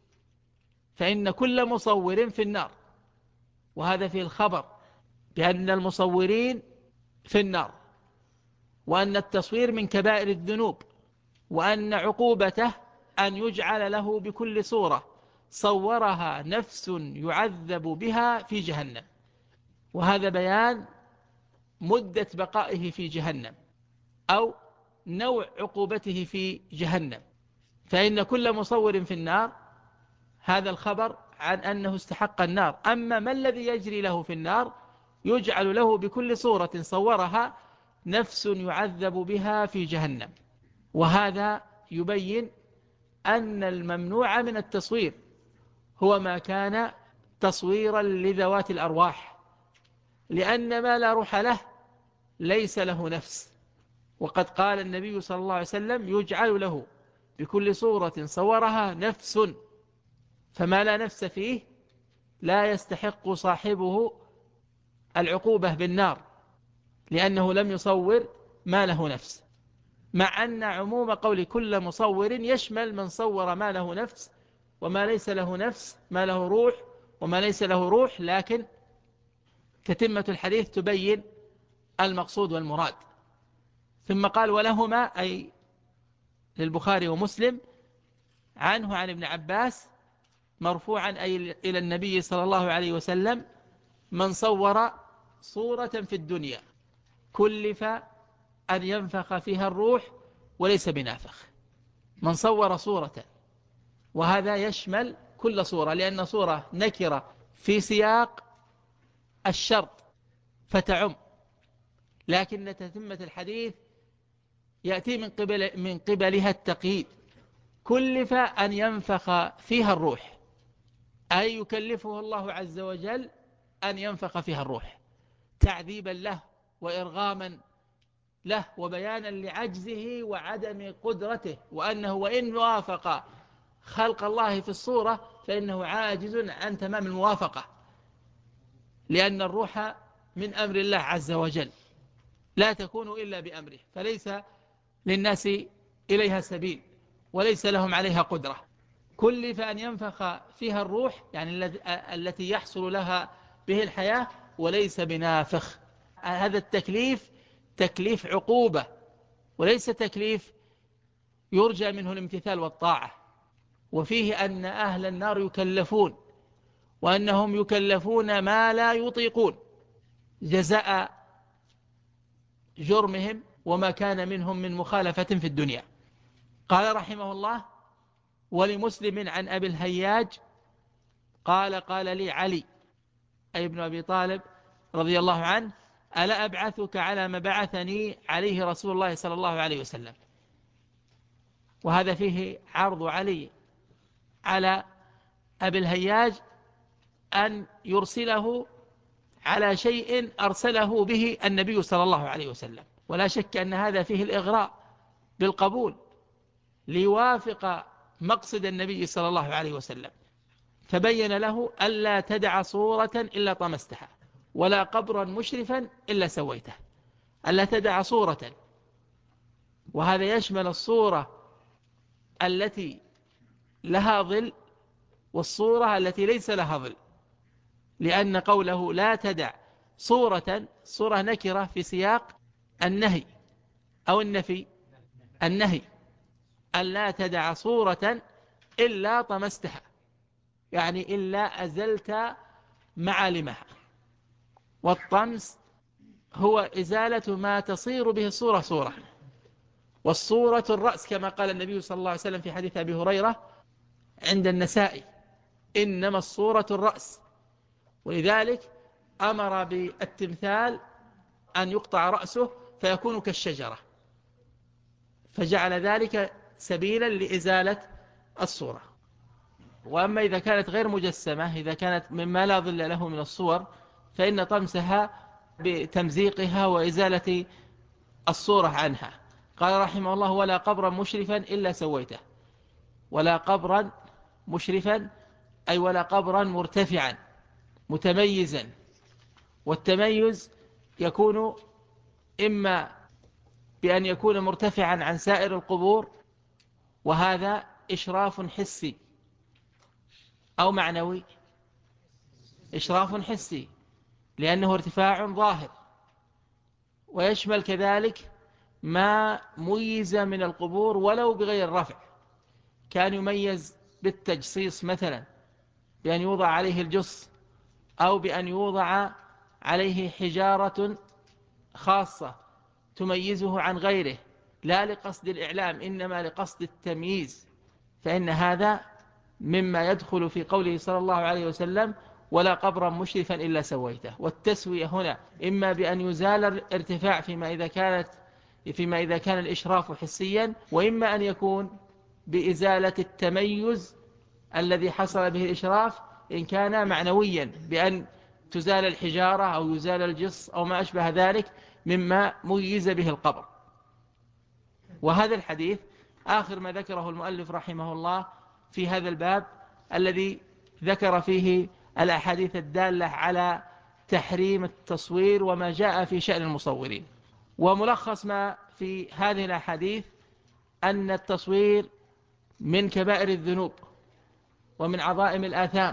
فإن كل مصور في النار، وهذا فيه الخبر بأن المصورين في النار، وأن التصوير من كبائر الذنوب، وأن عقوبته أن يجعل له بكل صورة صورها نفس يعذب بها في جهنم. وهذا بيان مدة بقائه في جهنم أو نوع عقوبته في جهنم، فإن كل مصور في النار هذا الخبر عن أنه استحق النار. أما ما الذي يجري له في النار يجعل له بكل صورة صورها نفس يعذب بها في جهنم. وهذا يبين أن الممنوع من التصوير هو ما كان تصويرا لذوات الأرواح، لأن ما لا روح له ليس له نفس. وقد قال النبي صلى الله عليه وسلم: يجعل له بكل صورة صورها نفس، فما لا نفس فيه لا يستحق صاحبه العقوبة بالنار، لأنه لم يصور ما له نفس، مع أن عموم قول كل مصور يشمل من صور ما له نفس وما ليس له نفس، ما له روح وما ليس له روح، لكن تتمة الحديث تبين المقصود والمراد. ثم قال: ولهما أي للبخاري ومسلم عنه عن ابن عباس مرفوعا أي إلى النبي صلى الله عليه وسلم: من صور صورة في الدنيا كلف أن ينفخ فيها الروح وليس بنافخ. من صور صورة، وهذا يشمل كل صورة، لأن صورة نكرة في سياق الشرط فتعم، لكن تتمة الحديث يأتي من قبلها التقييد، كلف أن ينفخ فيها الروح، أي يكلفه الله عز وجل أن ينفخ فيها الروح تعذيبا له وإرغاما له وبيانا لعجزه وعدم قدرته، وأنه وإن وافق خلق الله في الصورة فإنه عاجز عن تمام الموافقة، لأن الروح من أمر الله عز وجل لا تكون إلا بأمره، فليس للناس إليها سبيل وليس لهم عليها قدرة. كلف أن ينفخ فيها الروح يعني التي يحصل لها به الحياة، وليس بنافخ. هذا التكليف تكليف عقوبة وليس تكليف يرجى منه الامتثال والطاعة. وفيه أن أهل النار يكلفون، وأنهم يكلفون ما لا يطيقون جزاء جرمهم وما كان منهم من مخالفة في الدنيا. قال رحمه الله: ولمسلم عن أبي الهياج قال لي علي أي ابن أبي طالب رضي الله عنه: ألا أبعثك على ما بعثني عليه رسول الله صلى الله عليه وسلم. وهذا فيه عرض علي على أبي الهياج أن يرسله على شيء أرسله به النبي صلى الله عليه وسلم، ولا شك أن هذا فيه الإغراء بالقبول ليوافق مقصد النبي صلى الله عليه وسلم. فبين له: ألا تدع صورة إلا طمستها ولا قبرا مشرفا إلا سويته. ألا تدع صورة، وهذا يشمل الصورة التي لها ظل والصورة التي ليس لها ظل، لأن قوله لا تدع صورة نكرة في سياق النهي أو النفي. النهي: ألا تدع صورة إلا طمستها، يعني إلا أزلت معالمها. والطمس هو إزالة ما تصير به الصورة صورة، والصورة الرأس كما قال النبي صلى الله عليه وسلم في حديث أبي هريرة عند النسائي: إنما الصورة الرأس. ولذلك أمر بالتمثال أن يقطع رأسه فيكون كالشجرة، فجعل ذلك سبيلا لإزالة الصورة. وأما إذا كانت غير مجسمة، إذا كانت مما لا ظل له من الصور، فإن طمسها بتمزيقها وإزالة الصورة عنها. قال رحمه الله: ولا قبرا مشرفا إلا سويته. ولا قبرا مشرفا أي ولا قبرا مرتفعا متميزا. والتميز يكون إما بأن يكون مرتفعا عن سائر القبور، وهذا إشراف حسي، أو معنوي. إشراف حسي لأنه ارتفاع ظاهر، ويشمل كذلك ما ميز من القبور ولو بغير رفع، كان يميز بالتجصيص مثلا بأن يوضع عليه الجص، أو بأن يوضع عليه حجارة خاصة تميزه عن غيره، لا لقصد الإعلام إنما لقصد التمييز، فإن هذا مما يدخل في قوله صلى الله عليه وسلم: ولا قبرا مشرفا إلا سويته. والتسوية هنا إما بأن يزال الارتفاع فيما إذا كان الإشراف حسيا، وإما أن يكون بإزالة التميز الذي حصل به الإشراف إن كان معنويا، بأن تزال الحجارة أو يزال الجص أو ما أشبه ذلك مما ميز به القبر. وهذا الحديث آخر ما ذكره المؤلف رحمه الله في هذا الباب الذي ذكر فيه الأحاديث الدالة على تحريم التصوير وما جاء في شأن المصورين. وملخص ما في هذه الأحاديث أن التصوير من كبائر الذنوب ومن عظائم الآثام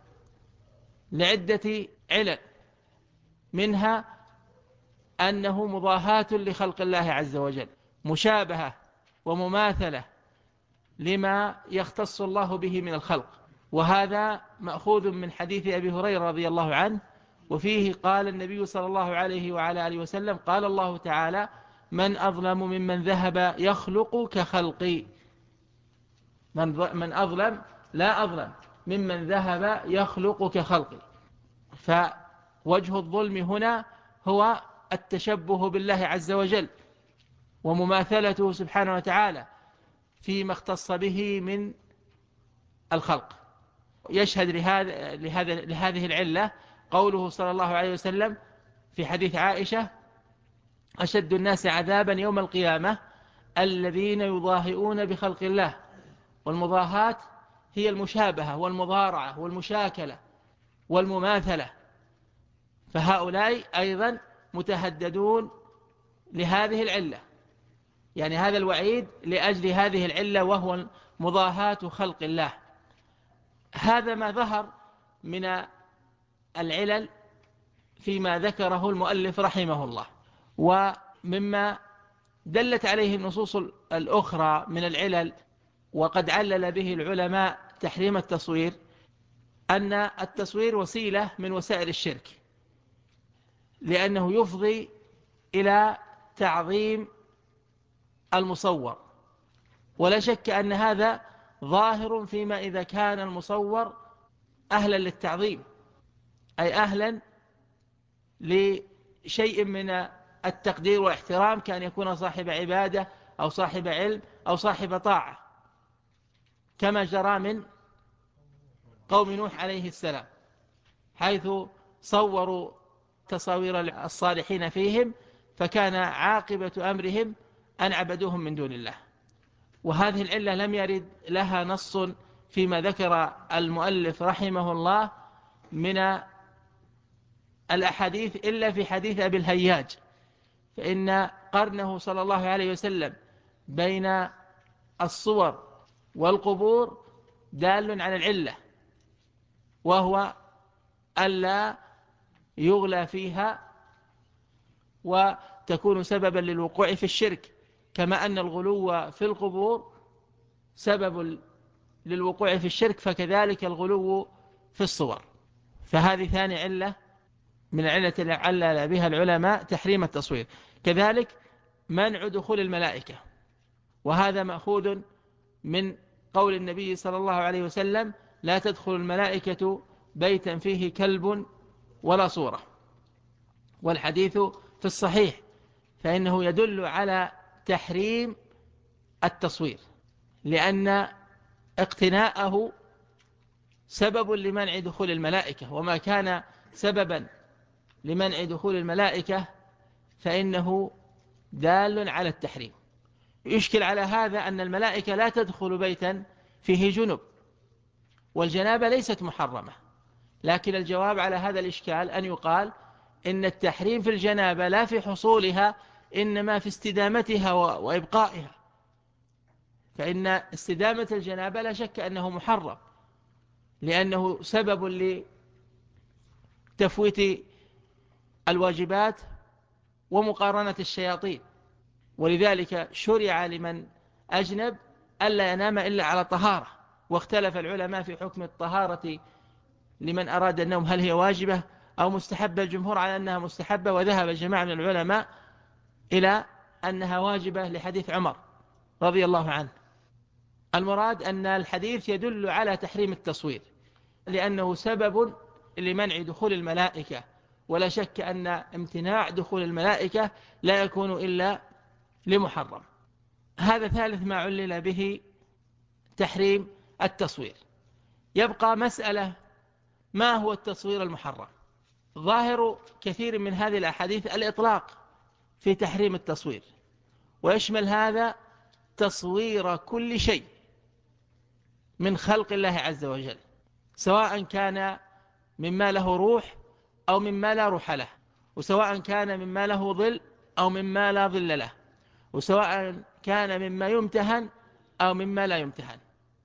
لعدة علل، منها أنه مضاهاة لخلق الله عز وجل، مشابهة ومماثلة لما يختص الله به من الخلق. وهذا مأخوذ من حديث أبي هريرة رضي الله عنه، وفيه قال النبي صلى الله عليه وعلى آله وسلم: قال الله تعالى: من أظلم ممن ذهب يخلق كخلقي. من أظلم لا أظلم ممن ذهب يخلق كخلقي. فوجه الظلم هنا هو التشبه بالله عز وجل ومماثلته سبحانه وتعالى فيما اختص به من الخلق. يشهد لهذه العلة قوله صلى الله عليه وسلم في حديث عائشة: أشد الناس عذابا يوم القيامة الذين يضاهئون بخلق الله. والمضاهاة هي المشابهة والمضارعة والمشاكلة والمماثلة، فهؤلاء أيضا متهددون لهذه العلة، يعني هذا الوعيد لأجل هذه العلة، وهو مضاهاة خلق الله. هذا ما ظهر من العلل فيما ذكره المؤلف رحمه الله. ومما دلت عليه النصوص الأخرى من العلل، وقد علل به العلماء تحريم التصوير، أن التصوير وسيلة من وسائل الشرك، لأنه يفضي إلى تعظيم المصور، ولا شك أن هذا ظاهر فيما إذا كان المصور أهلا للتعظيم، أي أهلا لشيء من التقدير والاحترام، كان يكون صاحب عبادة أو صاحب علم أو صاحب طاعة، كما جرى من قوم نوح عليه السلام، حيث صوروا تصاوير الصالحين فيهم، فكان عاقبة أمرهم أن عبدوهم من دون الله. وهذه العلة لم يرد لها نص فيما ذكر المؤلف رحمه الله من الأحاديث إلا في حديث أبي الهياج، فإن قرنه صلى الله عليه وسلم بين الصور والقبور دال على العلة، وهو ألا يغلى فيها وتكون سببا للوقوع في الشرك، كما أن الغلو في القبور سبب للوقوع في الشرك، فكذلك الغلو في الصور. فهذه ثاني علة من العلة التي علل بها العلماء تحريم التصوير. كذلك منع دخول الملائكة، وهذا مأخوذ من قول النبي صلى الله عليه وسلم: لا تدخل الملائكة بيتا فيه كلب ولا صورة. والحديث في الصحيح، فإنه يدل على تحريم التصوير، لأن اقتناءه سبب لمنع دخول الملائكة، وما كان سببا لمنع دخول الملائكة فإنه دال على التحريم. يشكل على هذا أن الملائكة لا تدخل بيتا فيه جنب، والجنابة ليست محرمة، لكن الجواب على هذا الإشكال أن يقال إن التحريم في الجنابة لا في حصولها، إنما في استدامتها وإبقائها، فإن استدامة الجنابة لا شك أنه محرم، لأنه سبب لتفويت الواجبات ومقارنة الشياطين، ولذلك شرع لمن أجنب ألا ينام إلا على طهارة. واختلف العلماء في حكم الطهارة لمن أراد النوم، هل هي واجبة أو مستحبة؟ الجمهور على أنها مستحبة، وذهب جماعة من العلماء إلى أنها واجبة لحديث عمر رضي الله عنه. المراد أن الحديث يدل على تحريم التصوير، لأنه سبب لمنع دخول الملائكة، ولا شك أن امتناع دخول الملائكة لا يكون إلا لمحرم. هذا ثالث ما علل به تحريم التصوير. يبقى مسألة: ما هو التصوير المحرم؟ ظاهر كثير من هذه الأحاديث الإطلاق في تحريم التصوير، ويشمل هذا تصوير كل شيء من خلق الله عز وجل، سواء كان مما له روح أو مما لا روح له، وسواء كان مما له ظل أو مما لا ظل له، وسواء كان مما يمتهن أو مما لا يمتهن،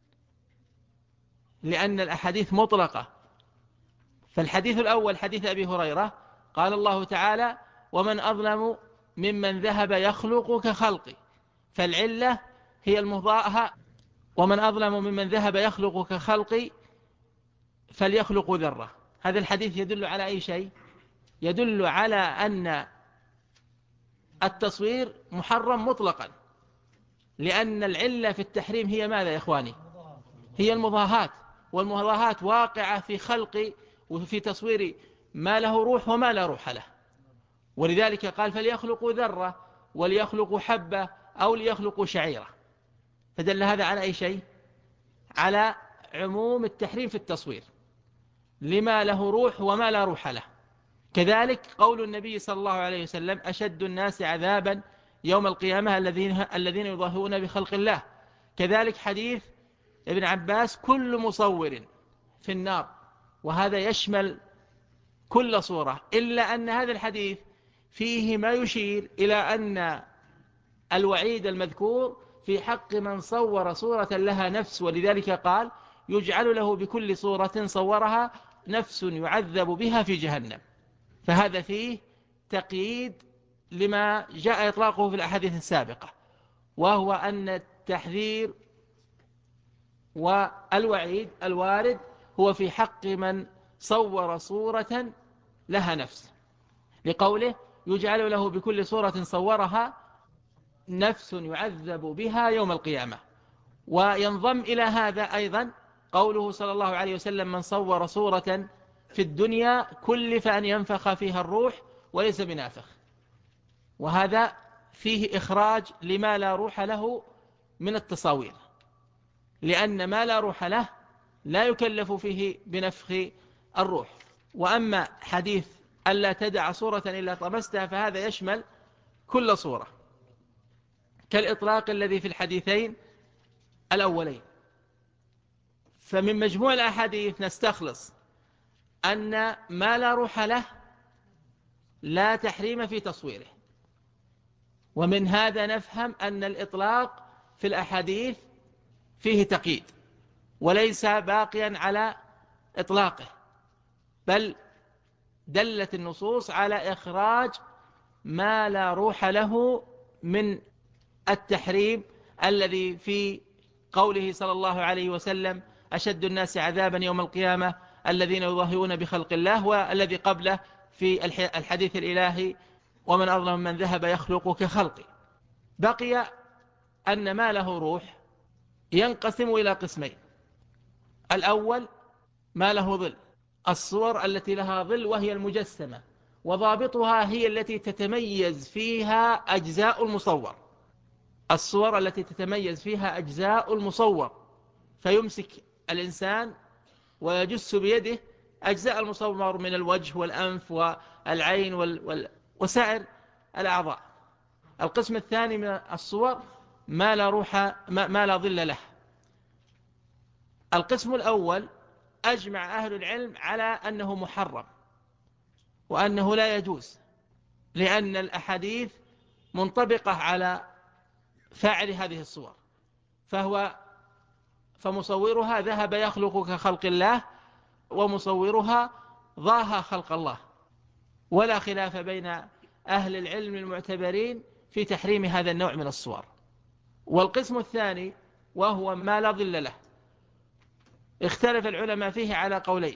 لأن الأحاديث مطلقة. فالحديث الأول حديث أبي هريرة قال الله تعالى: ومن أظلم ممن ذهب يخلق كخلقي، فالعلة هي المضاهاة. ومن أظلم ممن ذهب يخلق كخلقي فليخلق ذرة. هذا الحديث يدل على أي شيء؟ يدل على أن التصوير محرم مطلقا، لأن العلة في التحريم هي ماذا يا إخواني؟ هي المضاهاة، والمضاهاة واقعة في خلق وفي تصوير ما له روح وما لا روح له. ولذلك قال: فليخلقوا ذرة. وليخلقوا حبة أو ليخلقوا شعيرة. فدل هذا على أي شيء؟ على عموم التحريم في التصوير لما له روح وما لا روح له. كذلك قول النبي صلى الله عليه وسلم: أشد الناس عذابا يوم القيامة الذين يضاهون بخلق الله. كذلك حديث ابن عباس: كل مصور في النار. وهذا يشمل كل صورة، إلا أن هذا الحديث فيه ما يشير إلى أن الوعيد المذكور في حق من صور صورة لها نفس، ولذلك قال: يجعل له بكل صورة صورها نفس يعذب بها في جهنم. فهذا فيه تقييد لما جاء إطلاقه في الأحاديث السابقة، وهو أن التحذير والوعيد الوارد هو في حق من صور صورة لها نفس، لقوله: يجعل له بكل صورة صورها نفس يعذب بها يوم القيامة. وينضم إلى هذا أيضا قوله صلى الله عليه وسلم: من صور صورة في الدنيا كلف أن ينفخ فيها الروح وليس بنافخ. وهذا فيه إخراج لما لا روح له من التصاوير، لأن ما لا روح له لا يكلف فيه بنفخ الروح. وأما حديث ألا تدع صورة إلا طمستها فهذا يشمل كل صورة، كالإطلاق الذي في الحديثين الأولين. فمن مجموع الأحاديث نستخلص أن ما لا روح له لا تحريم في تصويره، ومن هذا نفهم أن الإطلاق في الأحاديث فيه تقييد وليس باقيا على إطلاقه، بل دلت النصوص على إخراج ما لا روح له من التحريم الذي في قوله صلى الله عليه وسلم: أشد الناس عذابا يوم القيامة الذين يضاهئون بخلق الله، والذي قبله في الحديث الإلهي: ومن أظلم من ذهب يخلق كخلقي. بقي أن ما له روح ينقسم إلى قسمين: الأول ما له ظل، الصور التي لها ظل وهي المجسمة، وضابطها هي التي تتميز فيها أجزاء المصور، الصور التي تتميز فيها أجزاء المصور، فيمسك الإنسان ويجس بيده أجزاء المصور من الوجه والأنف والعين وسائر الأعضاء. القسم الثاني من الصور ما لا روح ما لا ظل له. القسم الأول أجمع أهل العلم على أنه محرم وأنه لا يجوز، لأن الأحاديث منطبقة على فاعل هذه الصور، فمصورها ذهب يخلق كخلق الله، ومصورها ضاهى خلق الله، ولا خلاف بين أهل العلم المعتبرين في تحريم هذا النوع من الصور. والقسم الثاني وهو ما لا ظل له، اختلف العلماء فيه على قولين: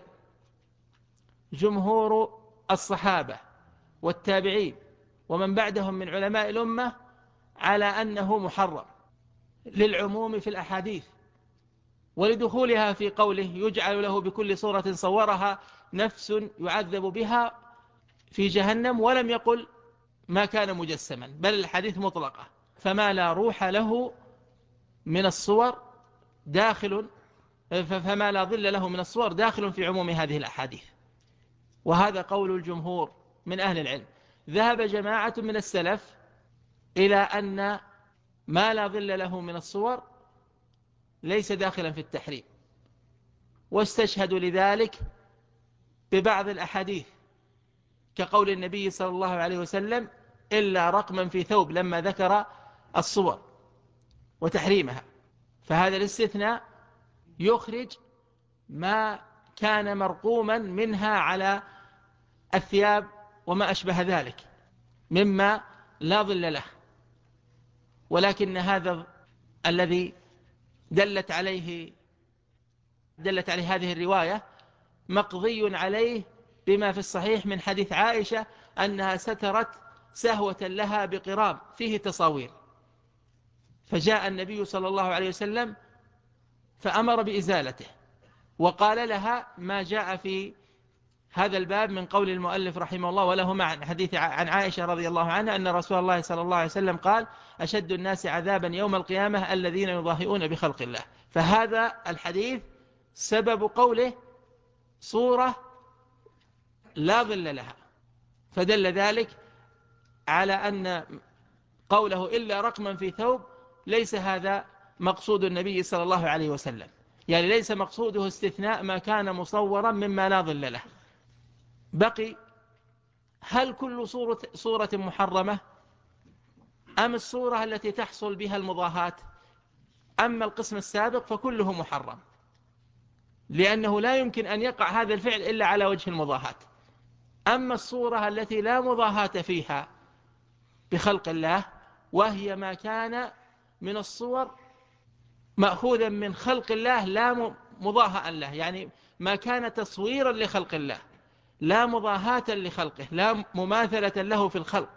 جمهور الصحابة والتابعين ومن بعدهم من علماء الأمة على أنه محرم للعموم في الأحاديث، ولدخولها في قوله: يجعل له بكل صورة صورها نفس يعذب بها في جهنم، ولم يقل ما كان مجسما، بل الحديث مطلقة، فما لا روح له من الصور داخل، فما لا ظل له من الصور داخل في عموم هذه الأحاديث. وهذا قول الجمهور من أهل العلم. ذهب جماعة من السلف إلى أن ما لا ظل له من الصور ليس داخلا في التحريم، واستشهدوا لذلك ببعض الأحاديث كقول النبي صلى الله عليه وسلم: إلا رقما في ثوب، لما ذكر الصور وتحريمها. فهذا الاستثناء يخرج ما كان مرقوما منها على الثياب وما أشبه ذلك مما لا ظل له. ولكن هذا الذي دلت عليه هذه الرواية مقضي عليه بما في الصحيح من حديث عائشة أنها سترت سهوة لها بقرام فيه تصاوير، فجاء النبي صلى الله عليه وسلم فأمر بإزالته، وقال لها ما جاء في هذا الباب من قول المؤلف رحمه الله: وله معنى حديث عن عائشة رضي الله عنها أن رسول الله صلى الله عليه وسلم قال: أشد الناس عذابا يوم القيامة الذين يضاهئون بخلق الله. فهذا الحديث سبب قوله صورة لا ظل لها، فدل ذلك على أن قوله إلا رقما في ثوب ليس هذا مقصود النبي صلى الله عليه وسلم، يعني ليس مقصوده استثناء ما كان مصورا مما لا ظل له. بقي: هل كل صورة محرمة أم الصورة التي تحصل بها المضاهاة؟ أما القسم السابق فكله محرم، لأنه لا يمكن أن يقع هذا الفعل إلا على وجه المضاهاة. أما الصورة التي لا مضاهاة فيها بخلق الله، وهي ما كان من الصور مأخوذا من خلق الله لا مضاهاة له، يعني ما كان تصويرا لخلق الله لا مضاهاة لخلقه، لا مماثلة له في الخلق،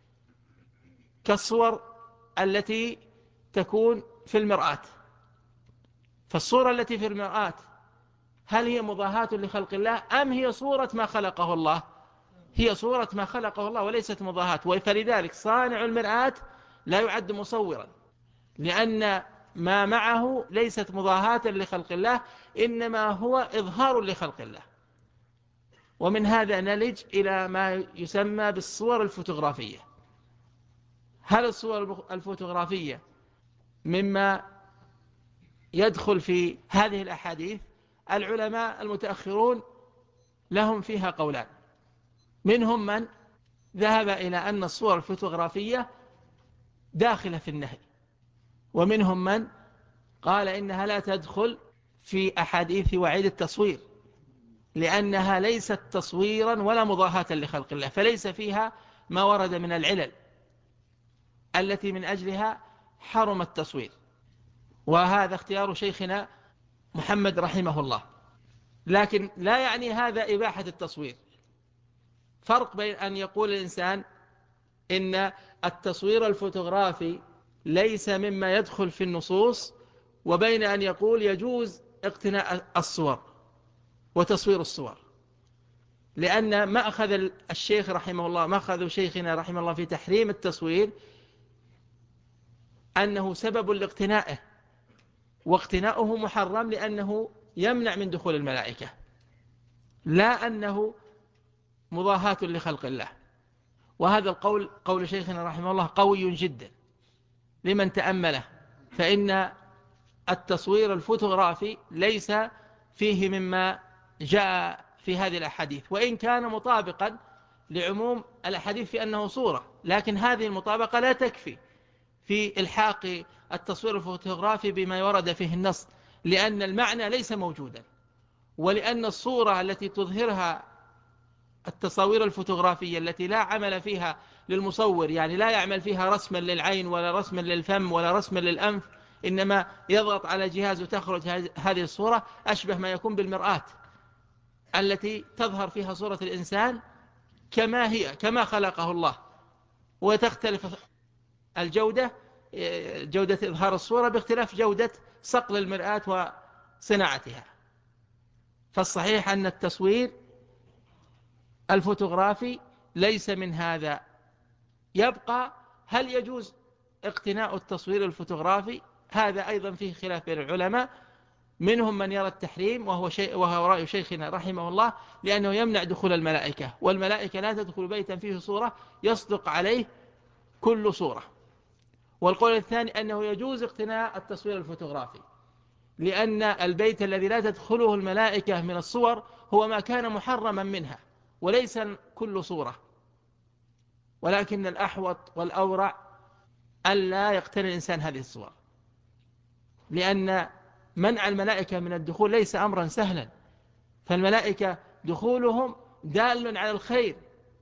كالصور التي تكون في المرآة. فالصورة التي في المرآة هل هي مضاهاة لخلق الله أم هي صورة ما خلقه الله؟ هي صورة ما خلقه الله وليست مضاهاة. فلذلك صانع المرآة لا يعد مصورا، لأن ما معه ليست مضاهاة لخلق الله، إنما هو إظهار لخلق الله. ومن هذا نلج إلى ما يسمى بالصور الفوتوغرافية. هل الصور الفوتوغرافية مما يدخل في هذه الأحاديث؟ العلماء المتأخرون لهم فيها قولان، منهم من ذهب إلى أن الصور الفوتوغرافية داخلة في النهي، ومنهم من قال إنها لا تدخل في أحاديث وعيد التصوير، لأنها ليست تصويرا ولا مضاهاة لخلق الله، فليس فيها ما ورد من العلل التي من أجلها حرم التصوير. وهذا اختيار شيخنا محمد رحمه الله، لكن لا يعني هذا إباحة التصوير. فرق بين أن يقول الإنسان إن التصوير الفوتوغرافي ليس مما يدخل في النصوص، وبين أن يقول يجوز اقتناء الصور وتصوير الصور. لأن ما أخذ الشيخ رحمه الله، ما أخذ شيخنا رحمه الله في تحريم التصوير أنه سبب لاقتنائه، واقتناؤه محرم لأنه يمنع من دخول الملائكة، لا أنه مضاهاة لخلق الله. وهذا القول قول شيخنا رحمه الله قوي جدا لمن تأمله، فإن التصوير الفوتوغرافي ليس فيه مما جاء في هذه الأحاديث، وإن كان مطابقا لعموم الأحاديث في أنه صورة، لكن هذه المطابقة لا تكفي في إلحاق التصوير الفوتوغرافي بما ورد فيه النص، لأن المعنى ليس موجودا، ولأن الصورة التي تظهرها التصاوير الفوتوغرافية التي لا عمل فيها للمصور، يعني لا يعمل فيها رسما للعين ولا رسما للفم ولا رسما للأنف، إنما يضغط على جهاز وتخرج هذه الصورة، أشبه ما يكون بالمرآة التي تظهر فيها صورة الإنسان كما هي، كما خلقه الله، وتختلف الجودة، جودة إظهار الصورة باختلاف جودة صقل المرآة وصناعتها. فالصحيح أن التصوير الفوتوغرافي ليس من هذا. يبقى هل يجوز اقتناء التصوير الفوتوغرافي؟ هذا أيضا فيه خلاف بين العلماء، منهم من يرى التحريم وهو رأي شيخنا رحمه الله، لأنه يمنع دخول الملائكة، والملائكة لا تدخل بيتا فيه صورة يصدق عليه كل صورة. والقول الثاني أنه يجوز اقتناء التصوير الفوتوغرافي، لأن البيت الذي لا تدخله الملائكة من الصور هو ما كان محرما منها، وليس كل صورة. ولكن الأحوط والأورع ألا يقتني الإنسان هذه الصور، لأن منع الملائكة من الدخول ليس أمرا سهلا، فالملائكة دخولهم دال على الخير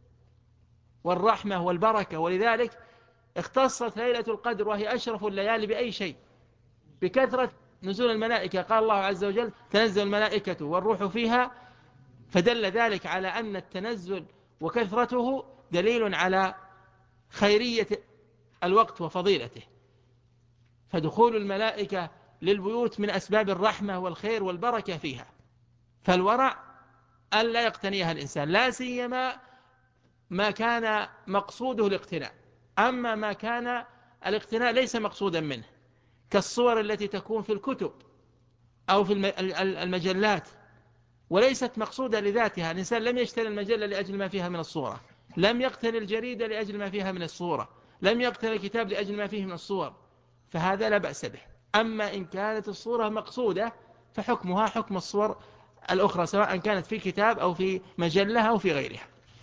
والرحمة والبركة، ولذلك اختصت ليلة القدر وهي أشرف الليالي بأي شيء؟ بكثرة نزول الملائكة. قال الله عز وجل: تنزل الملائكة والروح فيها، فدل ذلك على أن التنزل وكثرته دليل على خيرية الوقت وفضيلته. فدخول الملائكة للبيوت من أسباب الرحمة والخير والبركة فيها. فالورع ألا يقتنيها الإنسان، لا سيما ما كان مقصوده الاقتناء. أما ما كان الاقتناء ليس مقصودا منه، كالصور التي تكون في الكتب أو في المجلات، وليست مقصودة لذاتها. الإنسان لم يشتري المجلة لأجل ما فيها من الصورة، لم يقتني الجريدة لأجل ما فيها من الصورة، لم يقتني الكتاب لأجل ما فيه من الصور، فهذا لا بأس به. أما إن كانت الصورة مقصودة فحكمها حكم الصور الأخرى، سواء كانت في كتاب أو في مجلة أو في غيرها.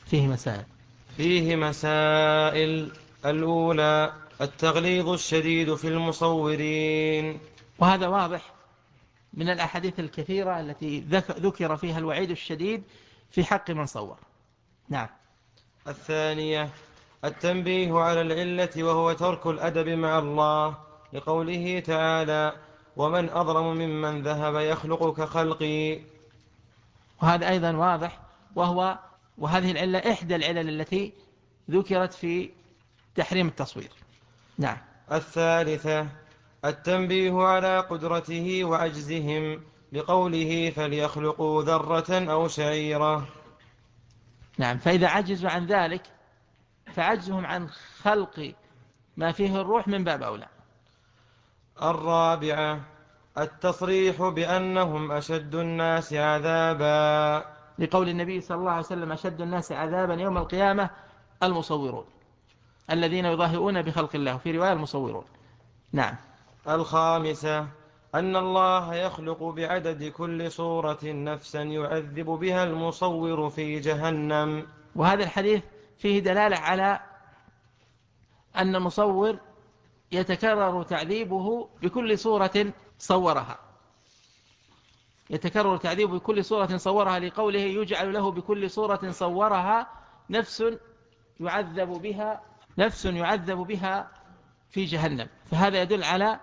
فيه مسائل. الأولى التغليظ الشديد في المصورين، وهذا واضح من الأحاديث الكثيرة التي ذكر فيها الوعيد الشديد في حق من صور. نعم. الثانية التنبيه على العلة وهو ترك الأدب مع الله، لقوله تعالى ومن أظلم ممن ذهب يخلق كخلقي. وهذا أيضا واضح، وهذه العلة إحدى العلل التي ذكرت في تحريم التصوير. نعم. الثالثة التنبيه على قدرته وعجزهم، لقوله فليخلقوا ذرة أو شعيرة. نعم، فإذا عجزوا عن ذلك فعجزهم عن خلق ما فيه الروح من باب أولى. الرابعة التصريح بأنهم أشد الناس عذابا، لقول النبي صلى الله عليه وسلم أشد الناس عذابا يوم القيامة المصورون الذين يظاهرون بخلق الله، في رواية المصورون. نعم. الخامسة أن الله يخلق بعدد كل صورة نفسا يعذب بها المصور في جهنم. وهذا الحديث فيه دلالة على أن المصور يتكرر تعذيبه بكل صورة صورها، يتكرر تعذيبه بكل صورة صورها، لقوله يجعل له بكل صورة صورها نفس يعذب بها في جهنم. فهذا يدل على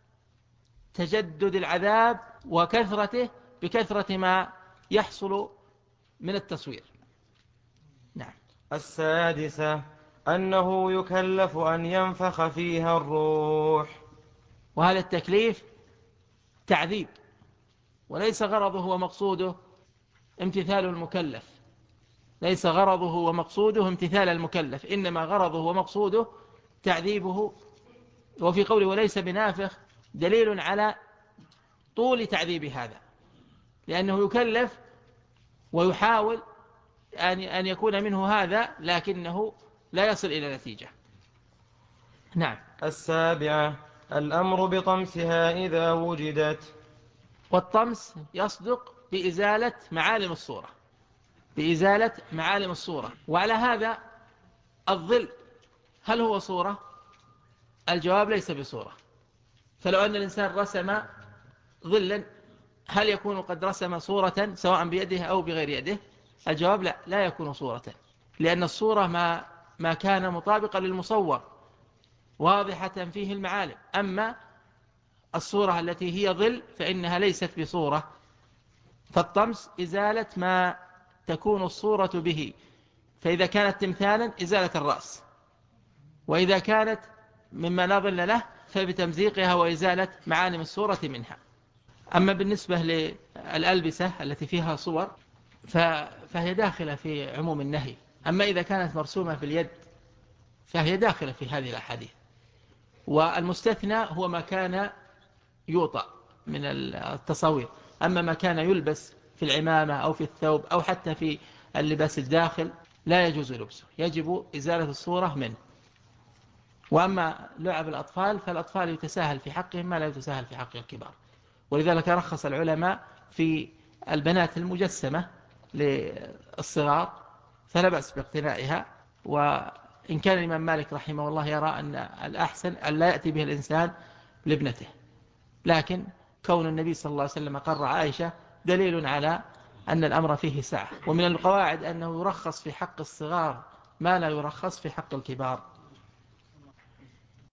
تجدد العذاب وكثرته بكثرة ما يحصل من التصوير. نعم. السادسة أنه يكلف أن ينفخ فيها الروح، وهذا التكليف تعذيب، وليس غرضه ومقصوده امتثال المكلف، ليس غرضه ومقصوده امتثال المكلف، إنما غرضه ومقصوده تعذيبه. وفي قوله وليس بنافخ دليل على طول تعذيب هذا، لأنه يكلف ويحاول أن يكون منه هذا، لكنه لا يصل إلى نتيجة. نعم. السابعة الأمر بطمسها إذا وجدت، والطمس يصدق بإزالة معالم الصورة، بإزالة معالم الصورة. وعلى هذا الظل هل هو صورة؟ الجواب ليس بصورة. فلو أن الإنسان رسم ظلا هل يكون قد رسم صورة سواء بيده أو بغير يده؟ الجواب لا يكون صورة، لأن الصورة ما كان مطابقا للمصور واضحة فيه المعالم. أما الصورة التي هي ظل فإنها ليست بصورة. فالطمس إزالة ما تكون الصورة به، فإذا كانت تمثالا إزالة الرأس، وإذا كانت مما لا ظل له فبتمزيقها وإزالة معالم الصورة منها. أما بالنسبة للألبسة التي فيها صور فهي داخلة في عموم النهي. أما إذا كانت مرسومة في اليد فهي داخلة في هذه الأحاديث. والمستثنى هو ما كان يوطأ من التصوير. أما ما كان يلبس في العمامة أو في الثوب أو حتى في اللباس الداخل لا يجوز لبسه، يجب إزالة الصورة منه. وأما لعب الأطفال فالأطفال يتساهل في حقهم ما لا يتساهل في حق الكبار، ولذلك رخص العلماء في البنات المجسمة للصغار فلا بأس باقتنائها. وإن كان الإمام مالك رحمه الله يرى أن الأحسن أن لا يأتي به الإنسان لابنته، لكن كون النبي صلى الله عليه وسلم قرع عائشة دليل على أن الأمر فيه سعة. ومن القواعد أنه يرخص في حق الصغار ما لا يرخص في حق الكبار.